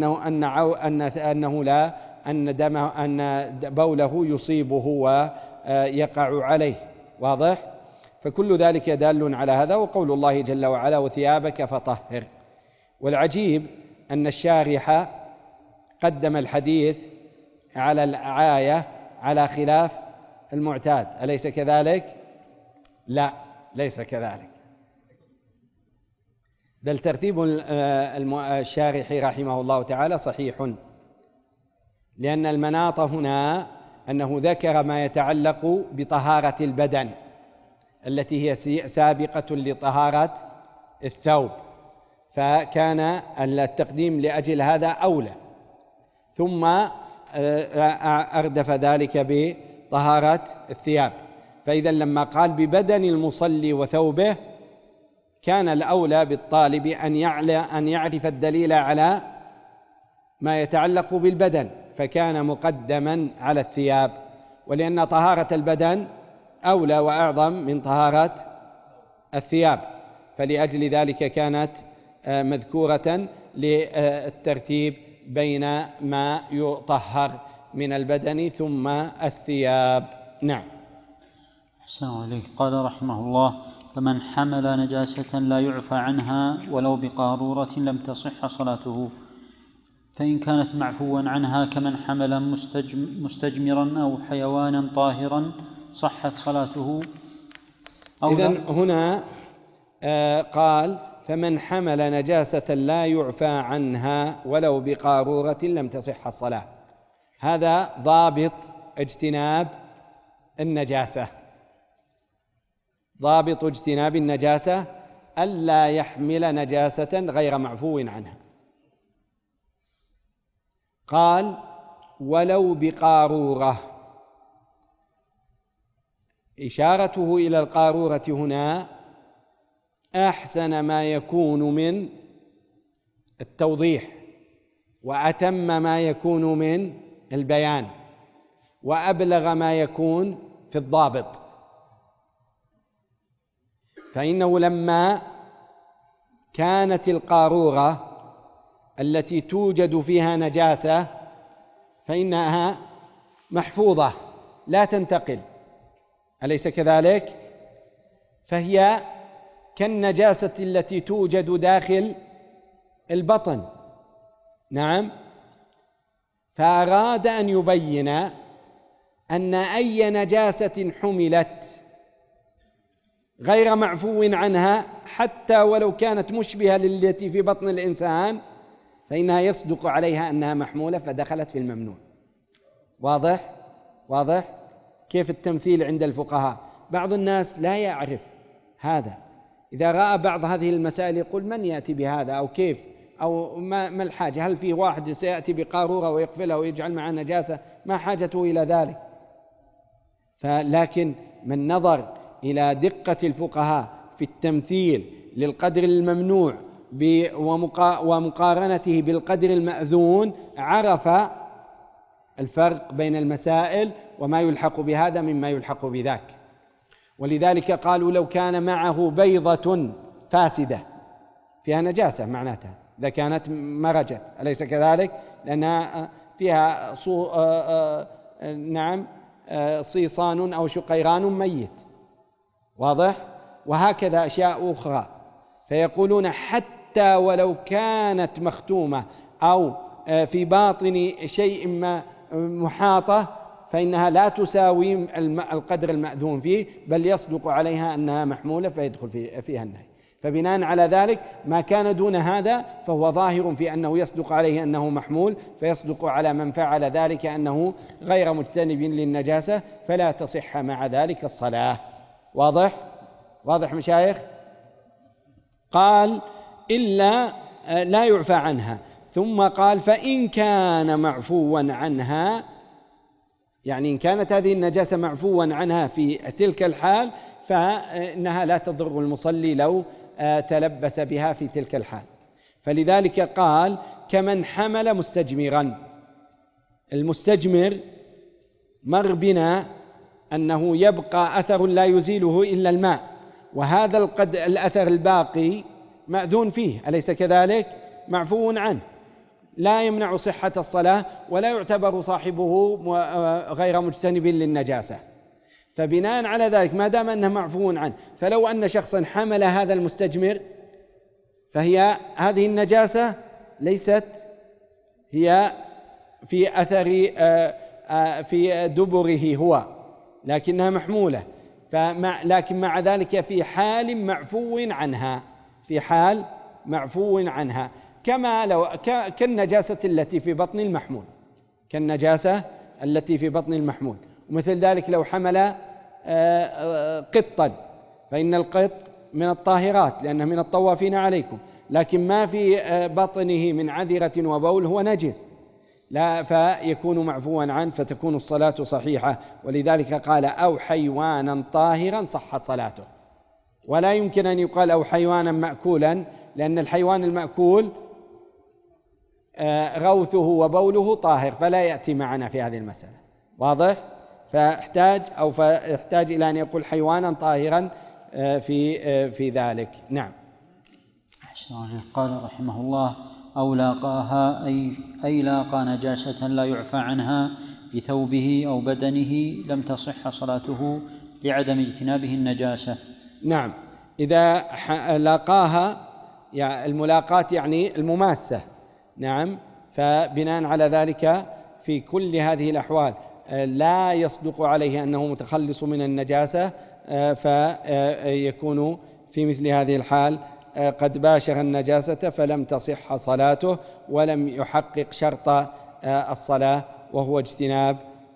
أن بوله يصيبه ويقع عليه. واضح؟ فكل ذلك دال على هذا. وقول الله جل وعلا: وثيابك فطهر. والعجيب أن الشارح قدم الحديث على الآية على خلاف المعتاد، أليس كذلك؟ لا، ليس كذلك. بل ترتيب الشارح رحمه الله تعالى صحيح، لأن المناط هنا أنه ذكر ما يتعلق بطهارة البدن التي هي سابقة لطهارة الثوب، فكان التقديم لأجل هذا أولى، ثم أردف ذلك بطهارة الثياب. فإذا لما قال ببدن المصلي وثوبه كان الأولى بالطالب أن يعرف الدليل على ما يتعلق بالبدن، فكان مقدما على الثياب، ولأن طهارة البدن أولى وأعظم من طهارة الثياب، فلأجل ذلك كانت مذكورة للترتيب بين ما يطهر من البدن ثم الثياب. نعم. أحسن عليك. قال رحمه الله: فمن حمل نجاسة لا يعفى عنها ولو بقارورة لم تصح صلاته، فإن كانت معفوا عنها كمن حمل مستجمرا أو حيوانا طاهرا صحت صلاته. إذن هنا قال: فمن حمل نجاسة لا يعفى عنها ولو بقارورة لم تصح الصلاة. هذا ضابط اجتناب النجاسة، ضابط اجتناب النجاسة ألا يحمل نجاسة غير معفو عنها. قال: ولو بقارورة، إشارته إلى القارورة هنا أحسن ما يكون من التوضيح، وأتم ما يكون من البيان، وأبلغ ما يكون في الضابط. فإنه لما كانت القارورة التي توجد فيها نجاسة فإنها محفوظة لا تنتقل، أليس كذلك؟ فهي كالنجاسة التي توجد داخل البطن. نعم. فأراد أن يبين أن أي نجاسة حملت غير معفو عنها حتى ولو كانت مشبهة للتي في بطن الإنسان فإنها يصدق عليها أنها محمولة فدخلت في الممنوع. واضح؟ واضح؟ كيف التمثيل عند الفقهاء؟ بعض الناس لا يعرف هذا، إذا رأى بعض هذه المسائل يقول: من يأتي بهذا؟ أو كيف؟ أو ما الحاجة؟ هل في واحد سيأتي بقارورة ويقفلها ويجعل معها نجاسة؟ ما حاجته إلى ذلك. لكن من نظر إلى دقة الفقهاء في التمثيل للقدر الممنوع ومقارنته بالقدر المأذون عرف الفرق بين المسائل وما يلحق بهذا مما يلحق بذاك. ولذلك قالوا: لو كان معه بيضة فاسدة فيها نجاسة معناتها إذا كانت مرجت، أليس كذلك؟ لأنها فيها صيصان أو شقيران ميت. واضح؟ وهكذا أشياء أخرى. فيقولون حتى ولو كانت مختومة أو في باطن شيء ما محاطة فإنها لا تساوي القدر المأذون فيه، بل يصدق عليها أنها محمولة فيدخل فيها النهي. فبناء على ذلك ما كان دون هذا فهو ظاهر في أنه يصدق عليه أنه محمول، فيصدق على من فعل ذلك أنه غير مجتنب للنجاسة، فلا تصح مع ذلك الصلاة. واضح؟ واضح مشايخ؟ قال: إلا لا يعفى عنها. ثم قال: فإن كان معفوا عنها، يعني إن كانت هذه النجاسة معفوا عنها في تلك الحال فإنها لا تضر المصلي لو تلبس بها في تلك الحال. فلذلك قال: كمن حمل مستجمرا. المستجمر مر بنا أنه يبقى أثر لا يزيله إلا الماء، وهذا الأثر الباقي مأذون فيه، أليس كذلك؟ معفو عنه، لا يمنع صحة الصلاة ولا يعتبر صاحبه غير مجتنب للنجاسة. فبناء على ذلك ما دام أنه معفو عنه، فلو أن شخصا حمل هذا المستجمر فهي هذه النجاسة ليست هي في أثر في دبره هو، لكنها محمولة، لكن مع ذلك في حال معفو عنها، في حال معفو عنها، كما لو كالنجاسة التي في بطن المحمول، كالنجاسة التي في بطن المحمول. ومثل ذلك لو حمل قطا، فإن القط من الطاهرات لأنه من الطوافين عليكم، لكن ما في بطنه من عذرة وبول هو نجس، لا فيكون معفوا عنه فتكون الصلاة صحيحة. ولذلك قال أو حيوانا طاهرا صحت صلاته. ولا يمكن أن يقال أو حيوانا مأكولا، لأن الحيوان المأكول غوثه وبوله طاهر، فلا يأتي معنا في هذه المسألة. واضح؟ فيحتاج إلى أن يقول حيوانا طاهرا في ذلك. نعم. قال رحمه الله أو لاقاها أي لاقى نجاسة لا يعفى عنها بثوبه أو بدنه لم تصح صلاته لعدم اجتنابه النجاسة. نعم، إذا لاقاها يعني الملاقاة يعني المماسة. نعم، فبناء على ذلك في كل هذه الأحوال لا يصدق عليه أنه متخلص من النجاسة، فيكون في مثل هذه الحال قد باشر النجاسة فلم تصح صلاته ولم يحقق شرط الصلاة وهو اجتناب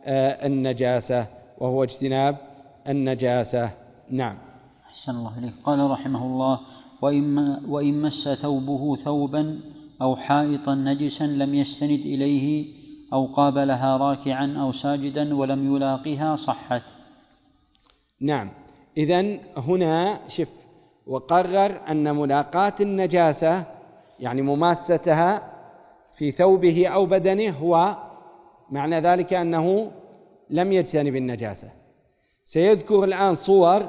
النجاسة. نعم. أحسن الله إليك. قال رحمه الله وإن مس ثوبه ثوبا أو حائطا نجسا لم يستند إليه أو قابلها راكعا أو ساجدا ولم يلاقها صحت. نعم، إذن هنا شف وقرر أن ملاقاة النجاسة يعني مماستها في ثوبه أو بدنه هو معنى ذلك أنه لم يجتنب النجاسة. سيذكر الآن صور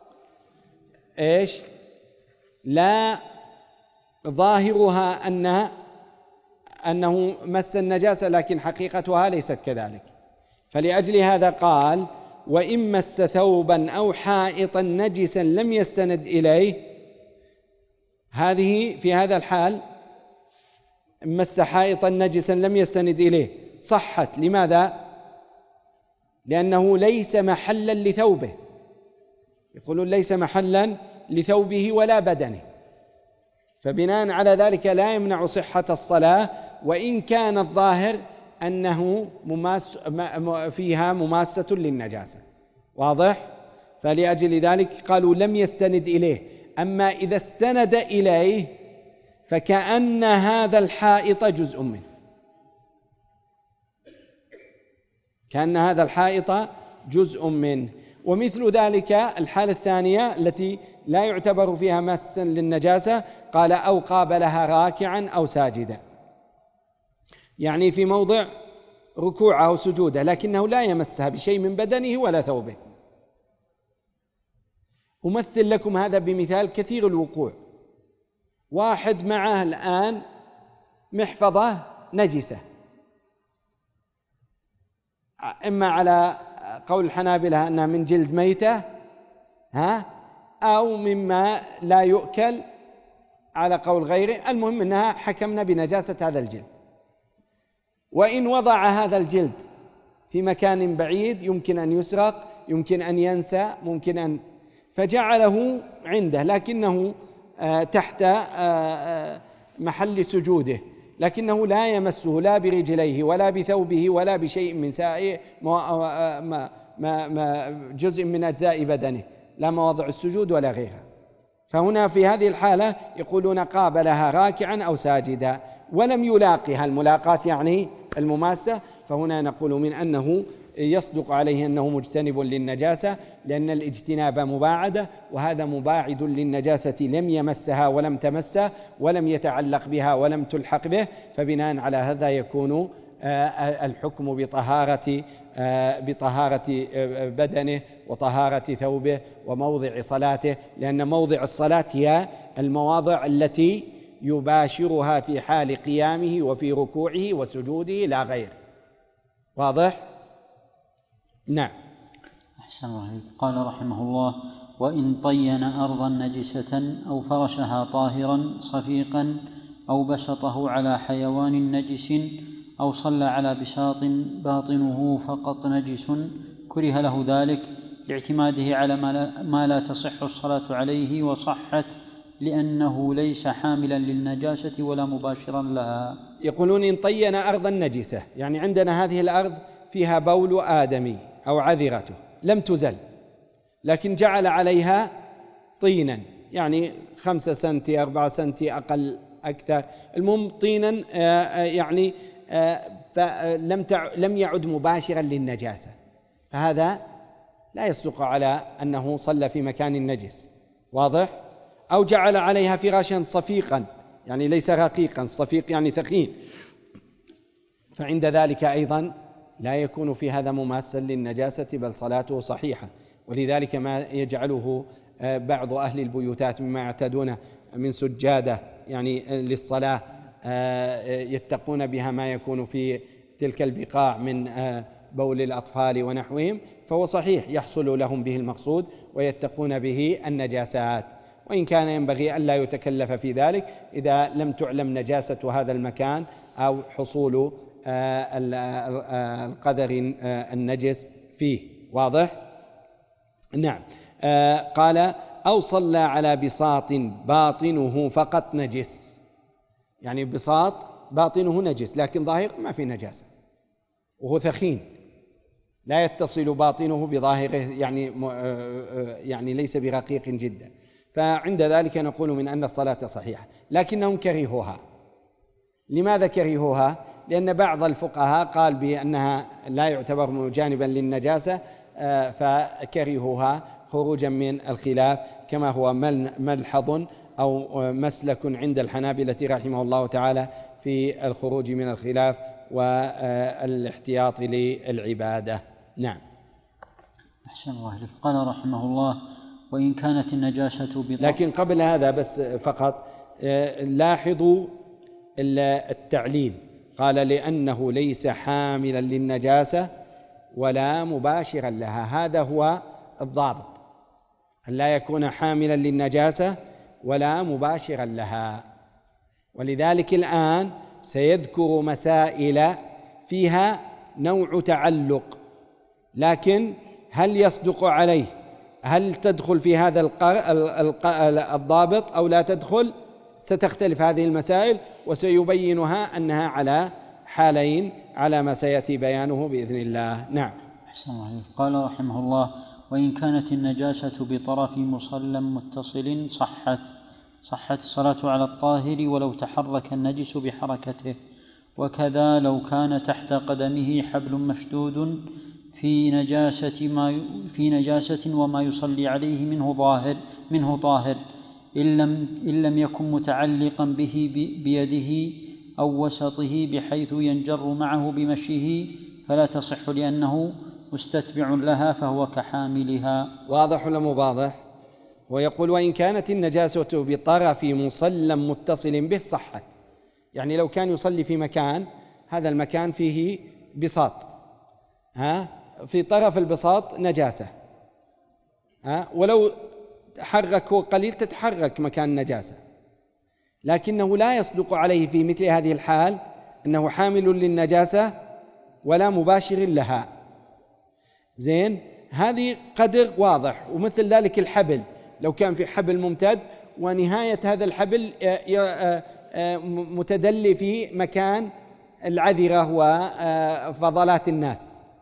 لا ظاهرها أنه مس النجاسة لكن حقيقتها ليست كذلك، فلأجل هذا قال وإن مس ثوبا أو حائطا نجسا لم يستند إليه. هذه في هذا الحال مس حائطا نجسا لم يستند إليه صحت. لماذا؟ لأنه ليس محلا لثوبه، يقولون ليس محلا لثوبه ولا بدنه، فبناء على ذلك لا يمنع صحة الصلاة وإن كان الظاهر أنه فيها مماسة للنجاسة. واضح؟ فلأجل ذلك قالوا لم يستند إليه. أما إذا استند إليه فكأن هذا الحائط جزء منه، كأن هذا الحائط جزء منه. ومثل ذلك الحالة الثانية التي لا يعتبر فيها مسا للنجاسة قال أو قابلها راكعا أو ساجدا، يعني في موضع ركوعه أو سجوده لكنه لا يمسها بشيء من بدنه ولا ثوبه. أمثل لكم هذا بمثال كثير الوقوع. واحد معه الآن محفظة نجسة، إما على قول الحنابلة أنها من جلد ميتة أو مما لا يؤكل على قول غيره، المهم أنها حكمنا بنجاسة هذا الجلد. وإن وضع هذا الجلد في مكان بعيد يمكن أن يسرق، يمكن أن ينسى، ممكن أن فجعله عنده لكنه تحت محل سجوده، لكنه لا يمسه لا برجليه ولا بثوبه ولا بشيء من سائر جزء من أجزاء بدنه، لا مواضع السجود ولا غيرها. فهنا في هذه الحالة يقولون قابلها راكعا أو ساجدا ولم يلاقها، الملاقاة يعني المماسة، فهنا نقول من أنه يصدق عليه أنه مجتنب للنجاسة، لأن الاجتناب مباعدة، وهذا مباعد للنجاسة لم يمسها ولم تمسه ولم يتعلق بها ولم تلحق به، فبناء على هذا يكون الحكم بطهارة بدنه وطهارة ثوبه وموضع صلاته، لأن موضع الصلاة هي المواضع التي يباشرها في حال قيامه وفي ركوعه وسجوده لا غير. واضح؟ نعم. أحسن الله. قال رحمه الله وإن طين أرضا نجسة أو فرشها طاهرا صفيقا أو بسطه على حيوان نجس أو صلى على بساط باطنه فقط نجس كره له ذلك لاعتماده على ما لا تصح الصلاة عليه وصحت لأنه ليس حاملا للنجاسة ولا مباشرا لها. يقولون إن طين أرضا نجسة، يعني عندنا هذه الأرض فيها بول آدمي أو عذرته لم تزل، لكن جعل عليها طينا، يعني 5 سنتي 4 سنتي أقل أكثر، المهم طينا يعني لم يعد مباشرا للنجاسة، فهذا لا يصدق على أنه صلى في مكان نجس، واضح؟ أو جعل عليها فراشا صفيقا، يعني ليس رقيقا، صفيق يعني ثقيل، فعند ذلك أيضا لا يكون في هذا مماسا للنجاسة، بل صلاته صحيحة. ولذلك ما يجعله بعض أهل البيوتات مما يعتادون من سجادة يعني للصلاة يتقون بها ما يكون في تلك البقاع من بول الأطفال ونحوهم، فهو صحيح يحصل لهم به المقصود ويتقون به النجاسات، وإن كان ينبغي أن لا يتكلف في ذلك إذا لم تعلم نجاسة هذا المكان أو حصول القدر النجس فيه، واضح؟ نعم. قال أو صلى على بساط باطنه فقط نجس، يعني بساط باطنه نجس لكن ظاهر ما في نجاسة وهو ثخين لا يتصل باطنه بظاهره، يعني ليس برقيق جدا، فعند ذلك نقول من أن الصلاة صحيحة، لكنهم كرهوها. لماذا كرهوها؟ لأن بعض الفقهاء قال بأنها لا يعتبر جانبا للنجاسة، فكرهوها خروجا من الخلاف، كما هو ملحظ أو مسلك عند الحنابلة رحمه الله تعالى في الخروج من الخلاف والاحتياط للعبادة. نعم. أحسن الله إليك. قال رحمه الله وإن كانت النجاسة لكن قبل هذا بس فقط لاحظوا التعليل، قال لأنه ليس حاملا للنجاسة ولا مباشرا لها، هذا هو الضابط، أن لا يكون حاملا للنجاسة ولا مباشرا لها. ولذلك الآن سيذكر مسائل فيها نوع تعلق، لكن هل يصدق عليه، هل تدخل في هذا الضابط أو لا تدخل، ستختلف هذه المسائل وسيبينها أنها على حالين على ما سيأتي بيانه بإذن الله. نعم. أحسن الله. قال رحمه الله وإن كانت النجاسة بطرف مصلى متصل صحت الصلاة على الطاهر ولو تحرك النجس بحركته، وكذا لو كان تحت قدمه حبل مشدود في نجاسة وما يصلي عليه منه طاهر إن لم يكن متعلقا به بيده أو وسطه بحيث ينجر معه بمشيه فلا تصح لأنه مستتبع لها فهو كحاملها. واضح ولا مو واضح؟ ويقول وإن كانت النجاسة بطرف مصلى متصل به صحت، يعني لو كان يصلي في مكان، هذا المكان فيه بساط، في طرف البساط نجاسة، ولو حركه قليل تتحرك مكان نجاسة، لكنه لا يصدق عليه في مثل هذه الحال أنه حامل للنجاسة ولا مباشر لها. زين، هذه قدر واضح. ومثل ذلك الحبل، لو كان في حبل ممتد ونهاية هذا الحبل متدلي في مكان العذرة وفضلات الناس،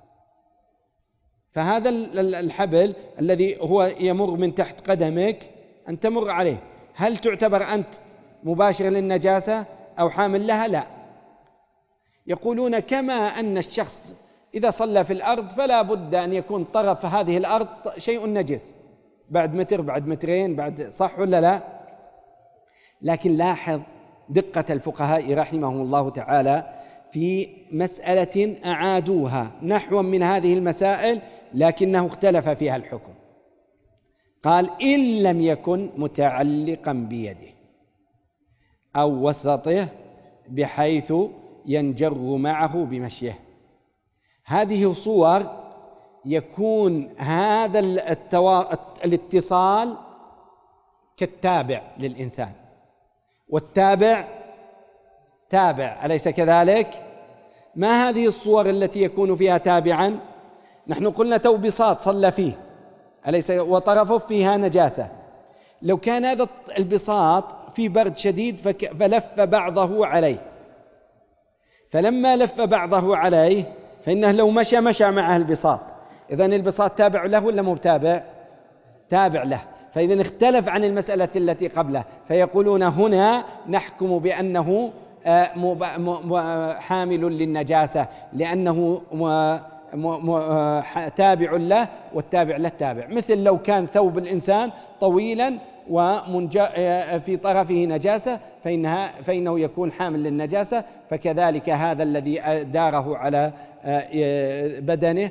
فهذا الحبل الذي هو يمر من تحت قدمك أن تمر عليه، هل تعتبر أنت مباشر للنجاسة أو حامل لها؟ لا. يقولون كما أن الشخص إذا صلى في الأرض فلا بد أن يكون طرف هذه الأرض شيء نجس، بعد متر بعد مترين بعد، صح ولا لا؟ لكن لاحظ دقة الفقهاء رحمهم الله تعالى في مسألة أعادوها نحو من هذه المسائل لكنه اختلف فيها الحكم. قال إن لم يكن متعلقا بيده أو وسطه بحيث ينجر معه بمشيه. هذه صور يكون هذا الاتصال كالتابع للإنسان، والتابع تابع، أليس كذلك؟ ما هذه الصور التي يكون فيها تابعا؟ نحن قلنا بساط صلى فيه، أليس وطرفه فيها نجاسة، لو كان هذا البساط في برد شديد فلف بعضه عليه، فلما لف بعضه عليه فإنه لو مشى معه البساط، إذن البساط تابع له ولا مو تابع له. فإذا اختلف عن المسألة التي قبله، فيقولون هنا نحكم بأنه حامل للنجاسة لأنه تابع له، والتابع له تابع. مثل لو كان ثوب الإنسان طويلا وفي طرفه نجاسة فإنه يكون حامل للنجاسة، فكذلك هذا الذي داره على بدنه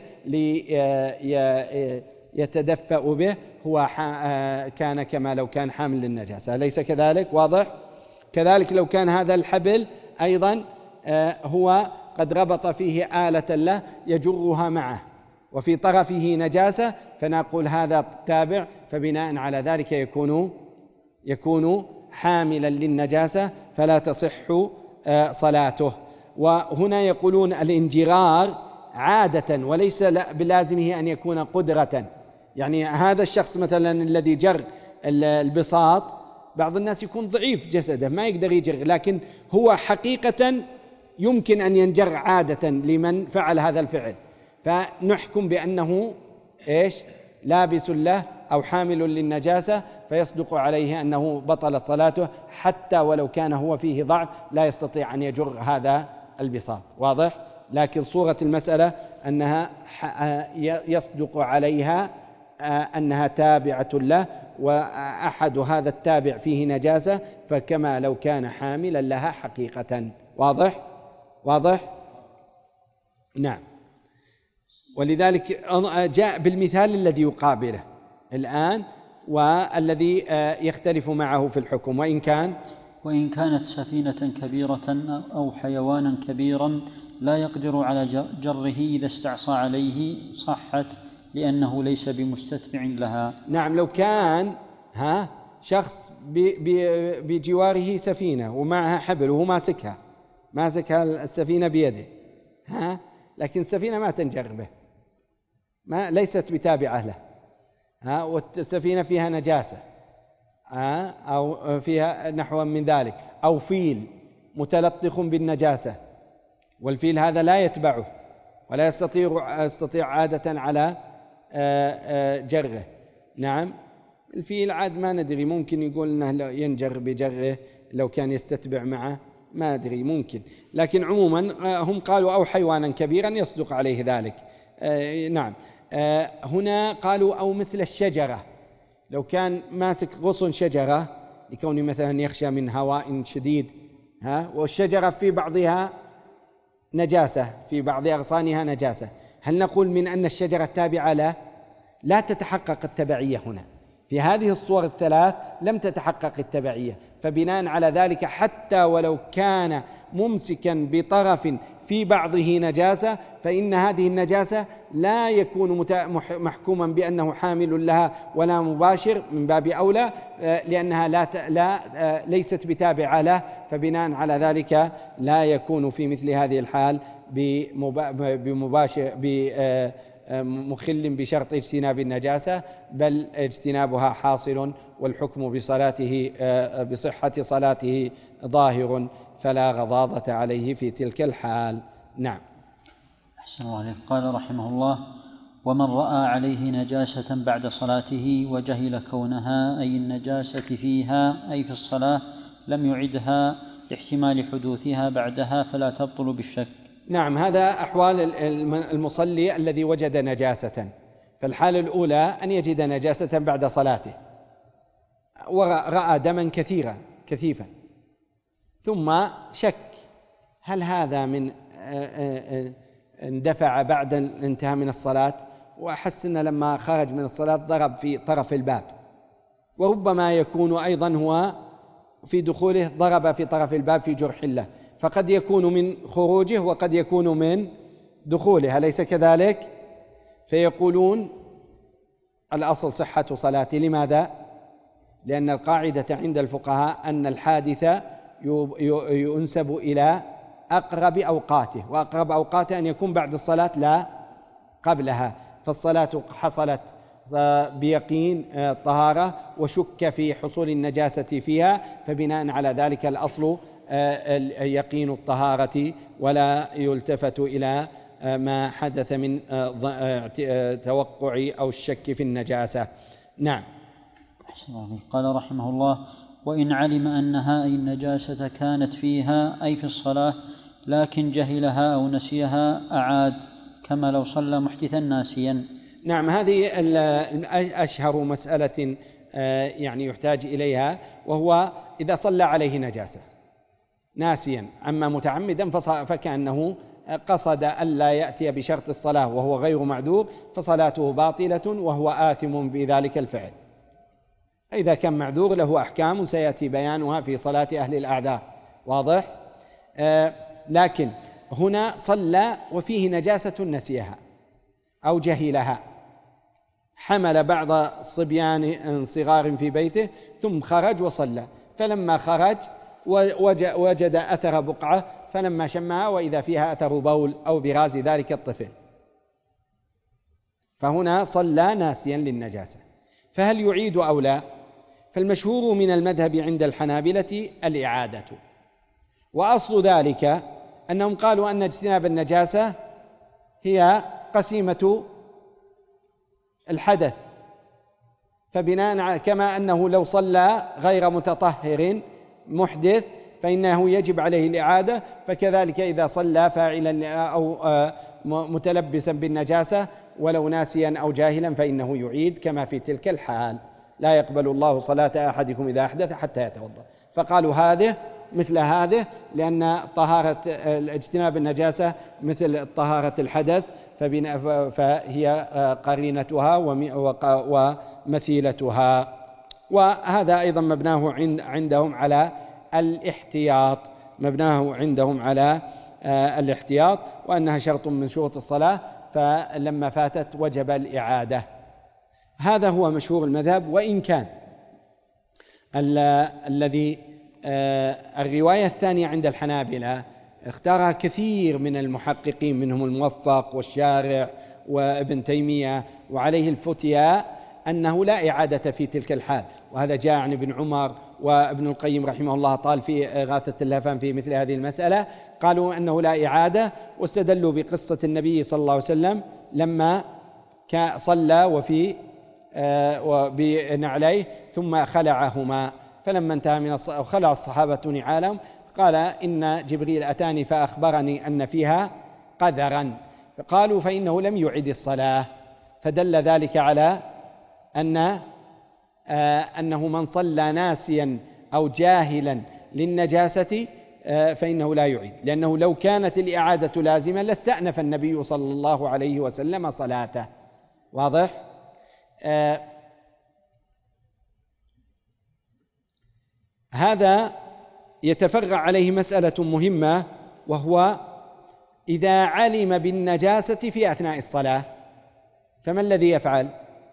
ليتدفأ به هو كان كما لو كان حامل للنجاسة، أليس كذلك؟ واضح؟ كذلك لو كان هذا الحبل أيضا هو قد ربط فيه آلة له يجرها معه وفي طرفه نجاسة، فنقول هذا تابع، فبناء على ذلك يكون حاملا للنجاسة فلا تصح صلاته. وهنا يقولون الانجرار عادة وليس بلازمه أن يكون قدرة. يعني هذا الشخص مثلا الذي جر البساط، بعض الناس يكون ضعيف جسده ما يقدر يجر، لكن هو حقيقة يمكن أن ينجر عادة لمن فعل هذا الفعل، فنحكم بأنه لابس له أو حامل للنجاسة، فيصدق عليه أنه بطلت صلاته حتى ولو كان هو فيه ضعف لا يستطيع أن يجر هذا البساط. واضح؟ لكن صورة المسألة أنها يصدق عليها أنها تابعة له، وأحد هذا التابع فيه نجاسة، فكما لو كان حاملا لها حقيقة. واضح؟ نعم. ولذلك جاء بالمثال الذي يقابله الآن والذي يختلف معه في الحكم. وإن كانت سفينة كبيرة أو حيوانا كبيرا لا يقدر على جره إذا استعصى عليه صحت لأنه ليس بمستتبع لها. نعم، لو كان شخص بجواره سفينة ومعها حبل وهو ماسكها السفينة بيده، لكن السفينة ما تنجر به، ليست بتابعة له، والسفينة فيها نجاسة أو فيها نحو من ذلك، أو فيل متلطخ بالنجاسة، والفيل هذا لا يتبعه ولا يستطيع عادة على جره. نعم، الفيل عاد ما ندري، ممكن يقول أنه ينجر بجره لو كان يستتبع معه، ما أدري، ممكن. لكن عموما هم قالوا أو حيوانا كبيرا يصدق عليه ذلك. نعم. هنا قالوا أو مثل الشجرة، لو كان ماسك غصن شجرة لكونه مثلا يخشى من هواء شديد، والشجرة في بعضها نجاسة، في بعض أغصانها نجاسة، هل نقول من أن الشجرة تابعة له؟ لا تتحقق التبعية هنا. في هذه الصور الثلاث لم تتحقق التبعية، فبناء على ذلك حتى ولو كان ممسكا بطرف في بعضه نجاسة فإن هذه النجاسة لا يكون محكوما بأنه حامل لها ولا مباشر من باب أولى، لأنها ليست بتابعة له، فبناء على ذلك لا يكون في مثل هذه الحال مخل بشرط اجتناب النجاسة، بل اجتنابها حاصل، والحكم بصحة صلاته ظاهر، فلا غضاضة عليه في تلك الحال. نعم. أحسن الله عليك. قال رحمه الله: ومن رأى عليه نجاسة بعد صلاته وجهل كونها أي النجاسة فيها أي في الصلاة لم يعدها لاحتمال حدوثها بعدها فلا تبطل بالشك. نعم، هذا أحوال المصلي الذي وجد نجاسة. فالحالة الأولى أن يجد نجاسة بعد صلاته ورأى دما كثيفا، ثم شك هل هذا من اندفع بعد الانتهاء من الصلاة، وأحس أن لما خرج من الصلاة ضرب في طرف الباب، وربما يكون أيضا هو في دخوله ضرب في طرف الباب في جرح له، فقد يكون من خروجه وقد يكون من دخوله، أليس كذلك؟ فيقولون الأصل صحة صلاته. لماذا؟ لأن القاعدة عند الفقهاء أن الحادث ينسب إلى أقرب أوقاته، وأقرب أوقاته أن يكون بعد الصلاة لا قبلها، فالصلاة حصلت بيقين طهارة وشك في حصول النجاسة فيها، فبناء على ذلك الأصل يقين الطهارة ولا يلتفت إلى ما حدث من توقع أو الشك في النجاسة. نعم. قال رحمه الله: وإن علم أنها أي النجاسة كانت فيها أي في الصلاة لكن جهلها أو نسيها أعاد، كما لو صلى محدثا ناسيا. نعم، هذه أشهر مسألة يعني يحتاج إليها، وهو إذا صلى عليه نجاسة ناسيا أما متعمدا فكأنه قصد ألا يأتي بشرط الصلاة وهو غير معذور، فصلاته باطلة وهو آثم بذلك الفعل. إذا كان معذور له أحكام سيأتي بيانها في صلاة أهل الأعذار، واضح؟ لكن هنا صلى وفيه نجاسة نسيها أو جهلها، حمل بعض الصبيان صغار في بيته ثم خرج وصلى، فلما خرج وجد أثر بقعة، فلما شمها وإذا فيها أثر بول أو براز ذلك الطفل، فهنا صلى ناسيا للنجاسة، فهل يعيد أو لا؟ فالمشهور من المذهب عند الحنابلة الإعادة، وأصل ذلك أنهم قالوا أن اجتناب النجاسة هي قسيمة الحدث، فبناء كما أنه لو صلى غير متطهر محدث فإنه يجب عليه الإعادة، فكذلك إذا صلى فاعلا أو متلبسا بالنجاسة ولو ناسيا أو جاهلا فإنه يعيد كما في تلك الحال. لا يقبل الله صلاة أحدكم إذا أحدث حتى يتوضأ، فقالوا هذه مثل هذه، لأن طهارة اجتناب النجاسة مثل طهارة الحدث، فهي قرينتها ومثيلتها. وهذا أيضا مبناه عندهم على الاحتياط، وأنها شرط من شروط الصلاة، فلما فاتت وجب الإعادة. هذا هو مشهور المذهب. وإن كان الذي الرواية الثانية عند الحنابلة اختارها كثير من المحققين، منهم الموفق والشارع وابن تيمية، وعليه الفتيا أنه لا إعادة في تلك الحال، وهذا جاء عن ابن عمر وابن القيم رحمه الله طال في إغاثة اللهفان في مثل هذه المسألة، قالوا أنه لا إعادة، واستدلوا بقصة النبي صلى الله عليه وسلم لما صلى وفي بنعليه ثم خلعهما، فلما انتهى من خلع الصحابة نعالهم قال إن جبريل أتاني فأخبرني أن فيها قذرا، قالوا فإنه لم يعد الصلاة، فدل ذلك على أنه من صلى ناسيا أو جاهلا للنجاسة فإنه لا يعيد، لأنه لو كانت الإعادة لازمة لاستأنف النبي صلى الله عليه وسلم صلاته. واضح؟ هذا يتفرع عليه مسألة مهمة، وهو إذا علم بالنجاسة في أثناء الصلاة فما الذي يفعل؟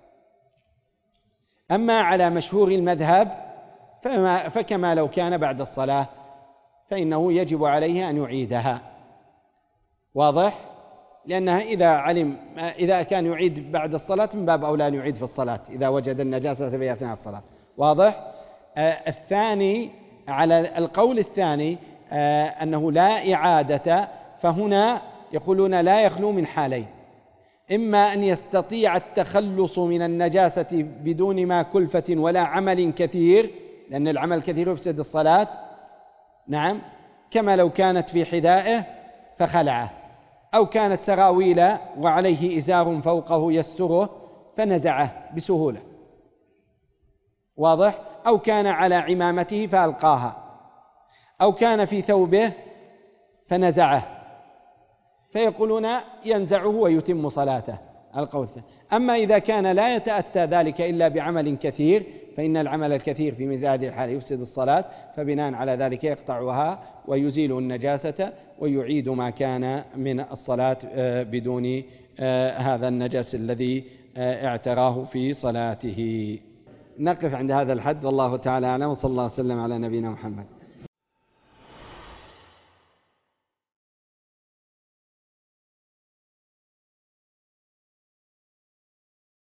أما على مشهور المذهب فكما لو كان بعد الصلاة فإنه يجب عليه أن يعيدها. واضح؟ لأنها إذا كان يعيد بعد الصلاة من باب أولى أن يعيد في الصلاة إذا وجد النجاسة في أثناء الصلاة. واضح؟ الثاني على القول الثاني أنه لا إعادة، فهنا يقولون لا يخلو من حالين: إما أن يستطيع التخلص من النجاسة بدون ما كلفة ولا عمل كثير، لأن العمل الكثير يفسد الصلاة، نعم، كما لو كانت في حذائه فخلعه، أو كانت سراويل وعليه إزار فوقه يستره فنزعه بسهولة. واضح؟ أو كان على عمامته فألقاها، أو كان في ثوبه فنزعه، فيقولون ينزعه ويتم صلاته القول. أما إذا كان لا يتأتى ذلك إلا بعمل كثير فإن العمل الكثير في مثل هذه الحالة يفسد الصلاة، فبناء على ذلك يقطعها ويزيل النجاسة ويعيد ما كان من الصلاة بدون هذا النجس الذي اعتراه في صلاته. نقف عند هذا الحد، والله تعالى أعلم، وصلى الله وسلم على نبينا محمد.